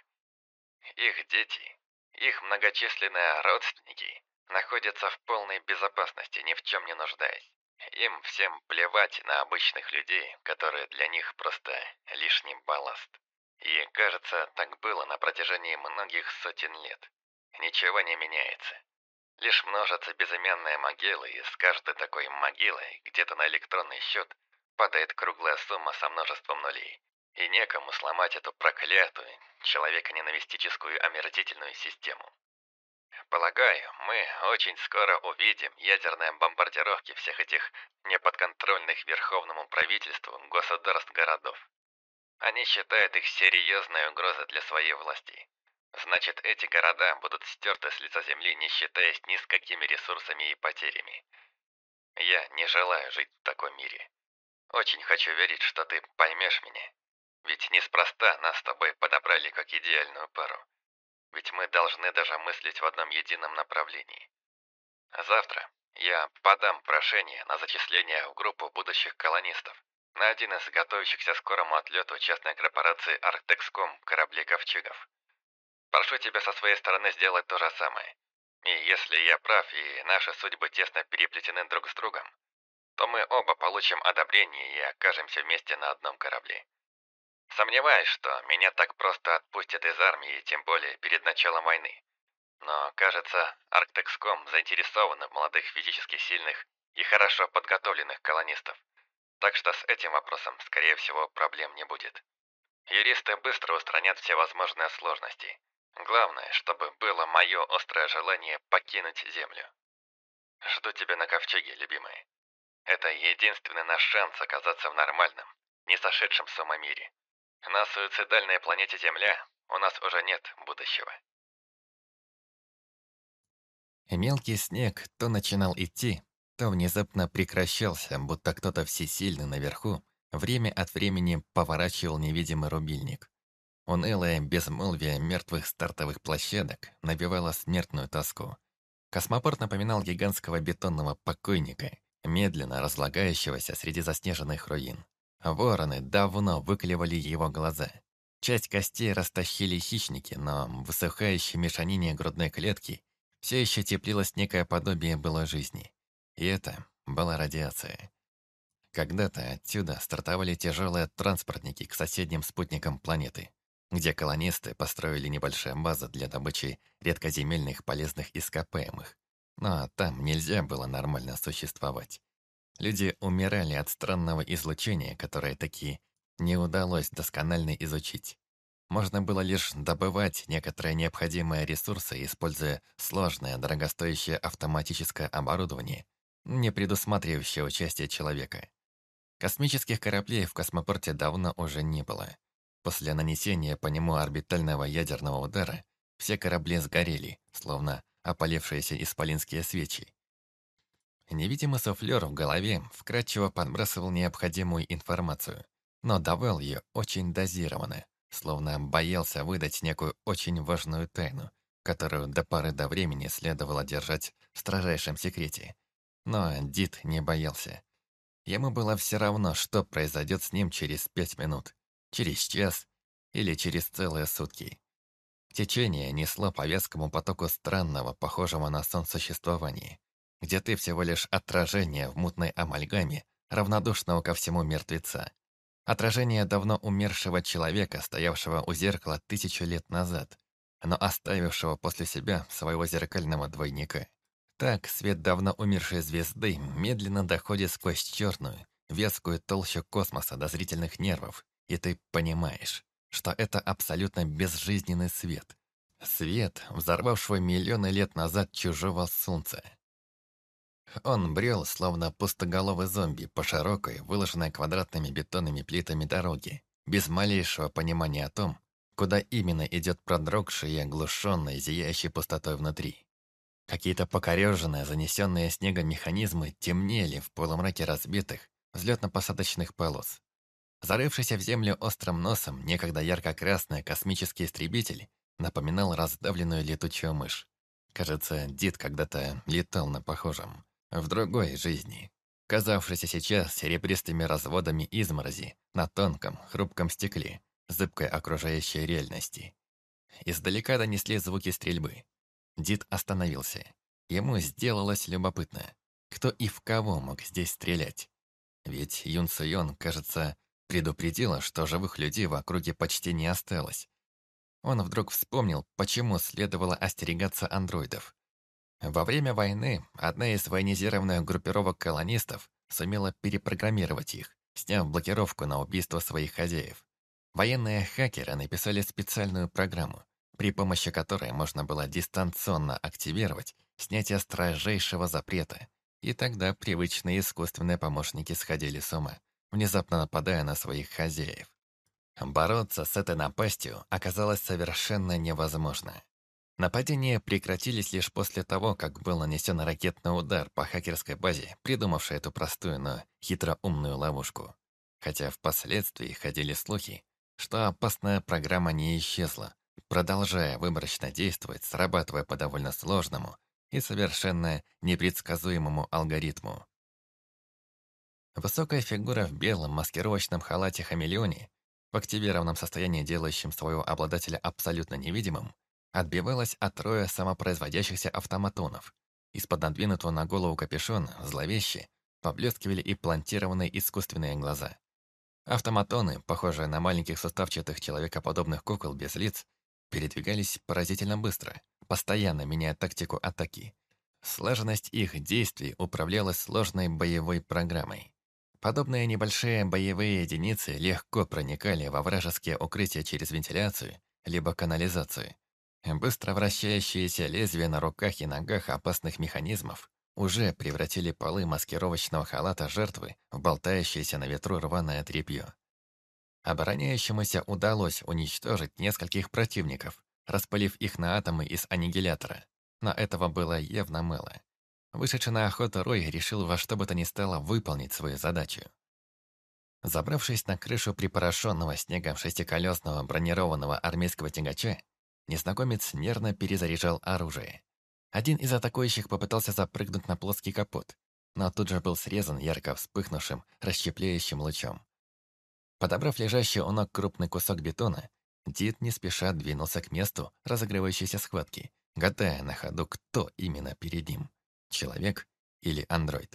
Их дети, их многочисленные родственники находятся в полной безопасности, ни в чем не нуждаясь. Им всем плевать на обычных людей, которые для них просто лишний балласт. И, кажется, так было на протяжении многих сотен лет. Ничего не меняется. Лишь множатся безымянные могилы, и с каждой такой могилой где-то на электронный счет падает круглая сумма со множеством нулей. И некому сломать эту проклятую, человеконенавистическую омерзительную систему. Полагаю, мы очень скоро увидим ядерные бомбардировки всех этих неподконтрольных верховному правительству государств-городов. Они считают их серьезной угрозой для своей власти. Значит, эти города будут стерты с лица земли, не считаясь ни с какими ресурсами и потерями. Я не желаю жить в таком мире. Очень хочу верить, что ты поймешь меня. Ведь неспроста нас с тобой подобрали как идеальную пару. Ведь мы должны даже мыслить в одном едином направлении. Завтра я подам прошение на зачисление в группу будущих колонистов на один из готовящихся к скорому отлету частной корпорации Арктекском кораблей Ковчегов. Прошу тебя со своей стороны сделать то же самое. И если я прав и наши судьбы тесно переплетены друг с другом, то мы оба получим одобрение и окажемся вместе на одном корабле. Сомневаюсь, что меня так просто отпустят из армии, тем более перед началом войны. Но, кажется, Арктекском заинтересован в молодых физически сильных и хорошо подготовленных колонистов. Так что с этим вопросом, скорее всего, проблем не будет. Юристы быстро устранят все возможные сложности. Главное, чтобы было мое острое желание покинуть Землю. Жду тебя на Ковчеге, любимая. Это единственный наш шанс оказаться в нормальном, не сошедшем с ума мире. На суицидальной планете Земля у нас уже нет будущего. Мелкий снег то начинал идти, то внезапно прекращался, будто кто-то всесильный наверху время от времени поворачивал невидимый рубильник. Унылое безмолвие мертвых стартовых площадок набивало смертную тоску. Космопорт напоминал гигантского бетонного покойника, медленно разлагающегося среди заснеженных руин. Вороны давно выклевали его глаза. Часть костей растащили хищники, но в высыхающей мешанине грудной клетки все еще теплилось некое подобие былой жизни. И это была радиация. Когда-то отсюда стартовали тяжелые транспортники к соседним спутникам планеты, где колонисты построили небольшие базы для добычи редкоземельных полезных ископаемых. Но там нельзя было нормально существовать. Люди умирали от странного излучения, которое таки не удалось досконально изучить. Можно было лишь добывать некоторые необходимые ресурсы, используя сложное, дорогостоящее автоматическое оборудование, не предусматривающее участие человека. Космических кораблей в космопорте давно уже не было. После нанесения по нему орбитального ядерного удара все корабли сгорели, словно опалившиеся исполинские свечи. Невидимый суфлер в голове вкратчиво подбрасывал необходимую информацию, но давал ее очень дозированно, словно боялся выдать некую очень важную тайну, которую до поры до времени следовало держать в строжайшем секрете. Но Дид не боялся. Ему было все равно, что произойдет с ним через 5 минут, через час или через целые сутки. Течение несло по вязкому потоку странного, похожего на сон существования, где ты всего лишь отражение в мутной амальгаме, равнодушного ко всему мертвеца. Отражение давно умершего человека, стоявшего у зеркала 1000 лет назад, но оставившего после себя своего зеркального двойника. Так свет давно умершей звезды медленно доходит сквозь черную, вязкую толщу космоса до зрительных нервов, и ты понимаешь, что это абсолютно безжизненный свет. Свет, взорвавшего миллионы лет назад чужого солнца. Он брел, словно пустоголовый зомби, по широкой, выложенной квадратными бетонными плитами дороге, без малейшего понимания о том, куда именно идет продрогший и оглушенный, зияющий пустотой внутри. Какие-то покореженные, занесенные снегом механизмы темнели в полумраке разбитых, взлетно-посадочных полос. Зарывшийся в землю острым носом, некогда ярко-красный космический истребитель напоминал раздавленную летучую мышь. Кажется, Дид когда-то летал на похожем. В другой жизни, казавшейся сейчас серебристыми разводами изморози на тонком, хрупком стекле, зыбкой окружающей реальности. Издалека донесли звуки стрельбы. Дид остановился. Ему сделалось любопытно, кто и в кого мог здесь стрелять. Ведь Юн Суён, кажется, предупредила, что живых людей в округе почти не осталось. Он вдруг вспомнил, почему следовало остерегаться андроидов. Во время войны одна из военизированных группировок колонистов сумела перепрограммировать их, сняв блокировку на убийство своих хозяев. Военные хакеры написали специальную программу, при помощи которой можно было дистанционно активировать снятие строжайшего запрета, и тогда привычные искусственные помощники сходили с ума, внезапно нападая на своих хозяев. Бороться с этой напастью оказалось совершенно невозможно. Нападения прекратились лишь после того, как был нанесен ракетный удар по хакерской базе, придумавшей эту простую, но хитроумную ловушку. Хотя впоследствии ходили слухи, что опасная программа не исчезла, продолжая выборочно действовать, срабатывая по довольно сложному и совершенно непредсказуемому алгоритму. Высокая фигура в белом маскировочном халате-хамелеоне, в активированном состоянии делающем своего обладателя абсолютно невидимым, отбивалась от роя самопроизводящихся автоматонов. Из-под надвинутого на голову капюшона зловеще поблескивали и плантированные искусственные глаза. Автоматоны, похожие на маленьких суставчатых человекоподобных кукол без лиц, передвигались поразительно быстро, постоянно меняя тактику атаки. Слаженность их действий управлялась сложной боевой программой. Подобные небольшие боевые единицы легко проникали во вражеские укрытия через вентиляцию либо канализацию. Быстро вращающиеся лезвия на руках и ногах опасных механизмов уже превратили полы маскировочного халата жертвы в болтающееся на ветру рваное тряпье. Обороняющемуся удалось уничтожить нескольких противников, распылив их на атомы из аннигилятора, но этого было явно мало. Вышедший на охоту Рой решил во что бы то ни стало выполнить свою задачу. Забравшись на крышу припорошенного снегом шестиколесного бронированного армейского тягача, незнакомец нервно перезаряжал оружие. Один из атакующих попытался запрыгнуть на плоский капот, но тут же был срезан ярко вспыхнувшим, расщепляющим лучом. Подобрав лежащий у ног крупный кусок бетона, Дид не спеша двинулся к месту разыгрывающейся схватки, гадая на ходу, кто именно перед ним — человек или андроид.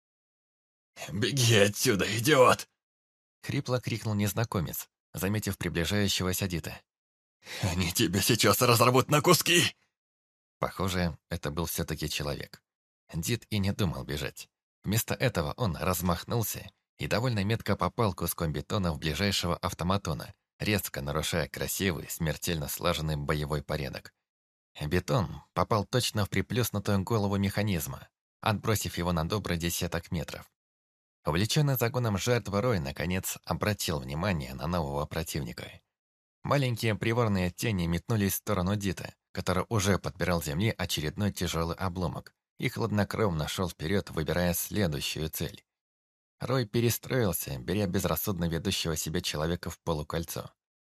«Беги отсюда, идиот!» — хрипло крикнул незнакомец, заметив приближающегося Дита. «Они тебя сейчас разорвут на куски!» Похоже, это был все-таки человек. Дит и не думал бежать. Вместо этого он размахнулся и довольно метко попал куском бетона в ближайшего автоматона, резко нарушая красивый, смертельно слаженный боевой порядок. Бетон попал точно в приплюснутую голову механизма, отбросив его на добрый десяток метров. Увлеченный загоном жертвы Рой, наконец, обратил внимание на нового противника. Маленькие проворные тени метнулись в сторону Дита, который уже подбирал с земли очередной тяжелый обломок, и хладнокровно шел вперед, выбирая следующую цель. Рой перестроился, беря безрассудно ведущего себя человека в полукольцо.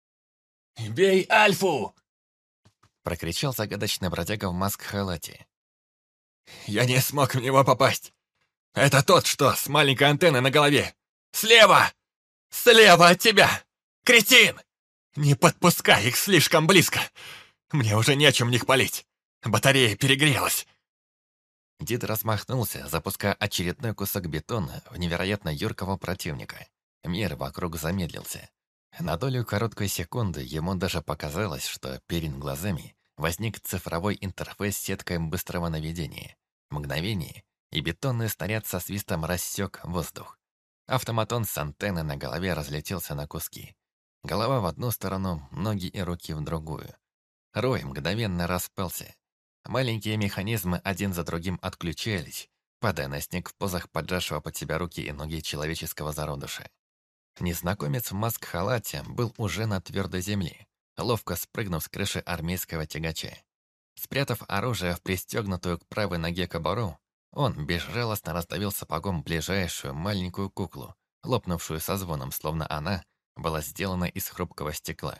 «Бей Альфу!» — прокричал загадочный бродяга в маск-халате. «Я не смог в него попасть! Это тот, что с маленькой антенной на голове! Слева! Слева от тебя! Кретин! Не подпускай их слишком близко! Мне уже нечем в них палить! Батарея перегрелась!» Дид размахнулся, запуская очередной кусок бетона в невероятно юркого противника. Мир вокруг замедлился. На долю короткой секунды ему даже показалось, что перед глазами возник цифровой интерфейс с сеткой быстрого наведения. Мгновение, и бетонный снаряд со свистом рассек воздух. Автоматон с антенной на голове разлетелся на куски. Голова в одну сторону, ноги и руки в другую. Рой мгновенно распался. Маленькие механизмы один за другим отключались, падая на снег в позах поджавшего под себя руки и ноги человеческого зародыша. Незнакомец в маск-халате был уже на твердой земле, ловко спрыгнув с крыши армейского тягача. Спрятав оружие в пристегнутую к правой ноге кобуру, он безжалостно раздавил сапогом ближайшую маленькую куклу, лопнувшую со звоном, словно она была сделана из хрупкого стекла.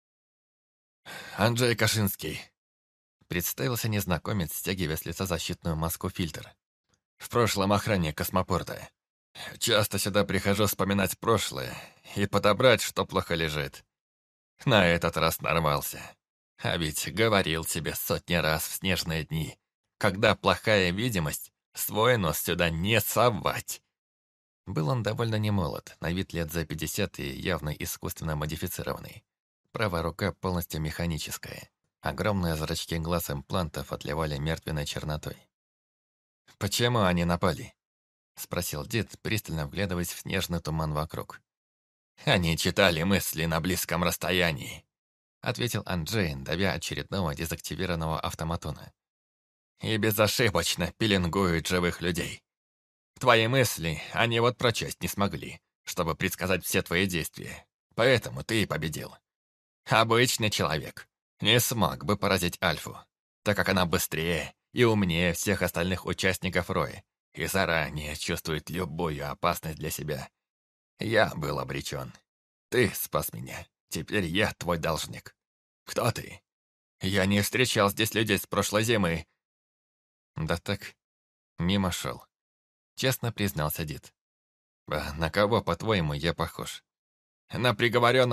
«Анджей Кашинский», — представился незнакомец, стягивая с лица защитную маску-фильтр. «В прошлом охранник космопорта. Часто сюда прихожу вспоминать прошлое и подобрать, что плохо лежит. На этот раз нарвался. А ведь говорил тебе сотни раз в снежные дни, когда плохая видимость, свой нос сюда не совать». Был он довольно немолод, на вид лет за 50 и явно искусственно модифицированный. Правая рука полностью механическая. Огромные зрачки глаз имплантов отливали мертвенной чернотой. «Почему они напали?» — спросил дед, пристально вглядываясь в снежный туман вокруг. «Они читали мысли на близком расстоянии», — ответил Анджей, давя очередного дезактивированного автоматона. «И безошибочно пеленгуют живых людей. Твои мысли они вот прочесть не смогли, чтобы предсказать все твои действия. Поэтому ты и победил. Обычный человек не смог бы поразить Альфу, так как она быстрее и умнее всех остальных участников Роя и заранее чувствует любую опасность для себя. Я был обречен. Ты спас меня. Теперь я твой должник. Кто ты? Я не встречал здесь людей с прошлой зимы». «Да так, мимо шел», — честно признался дед. «А на кого, по-твоему, я похож?» «На приговоренного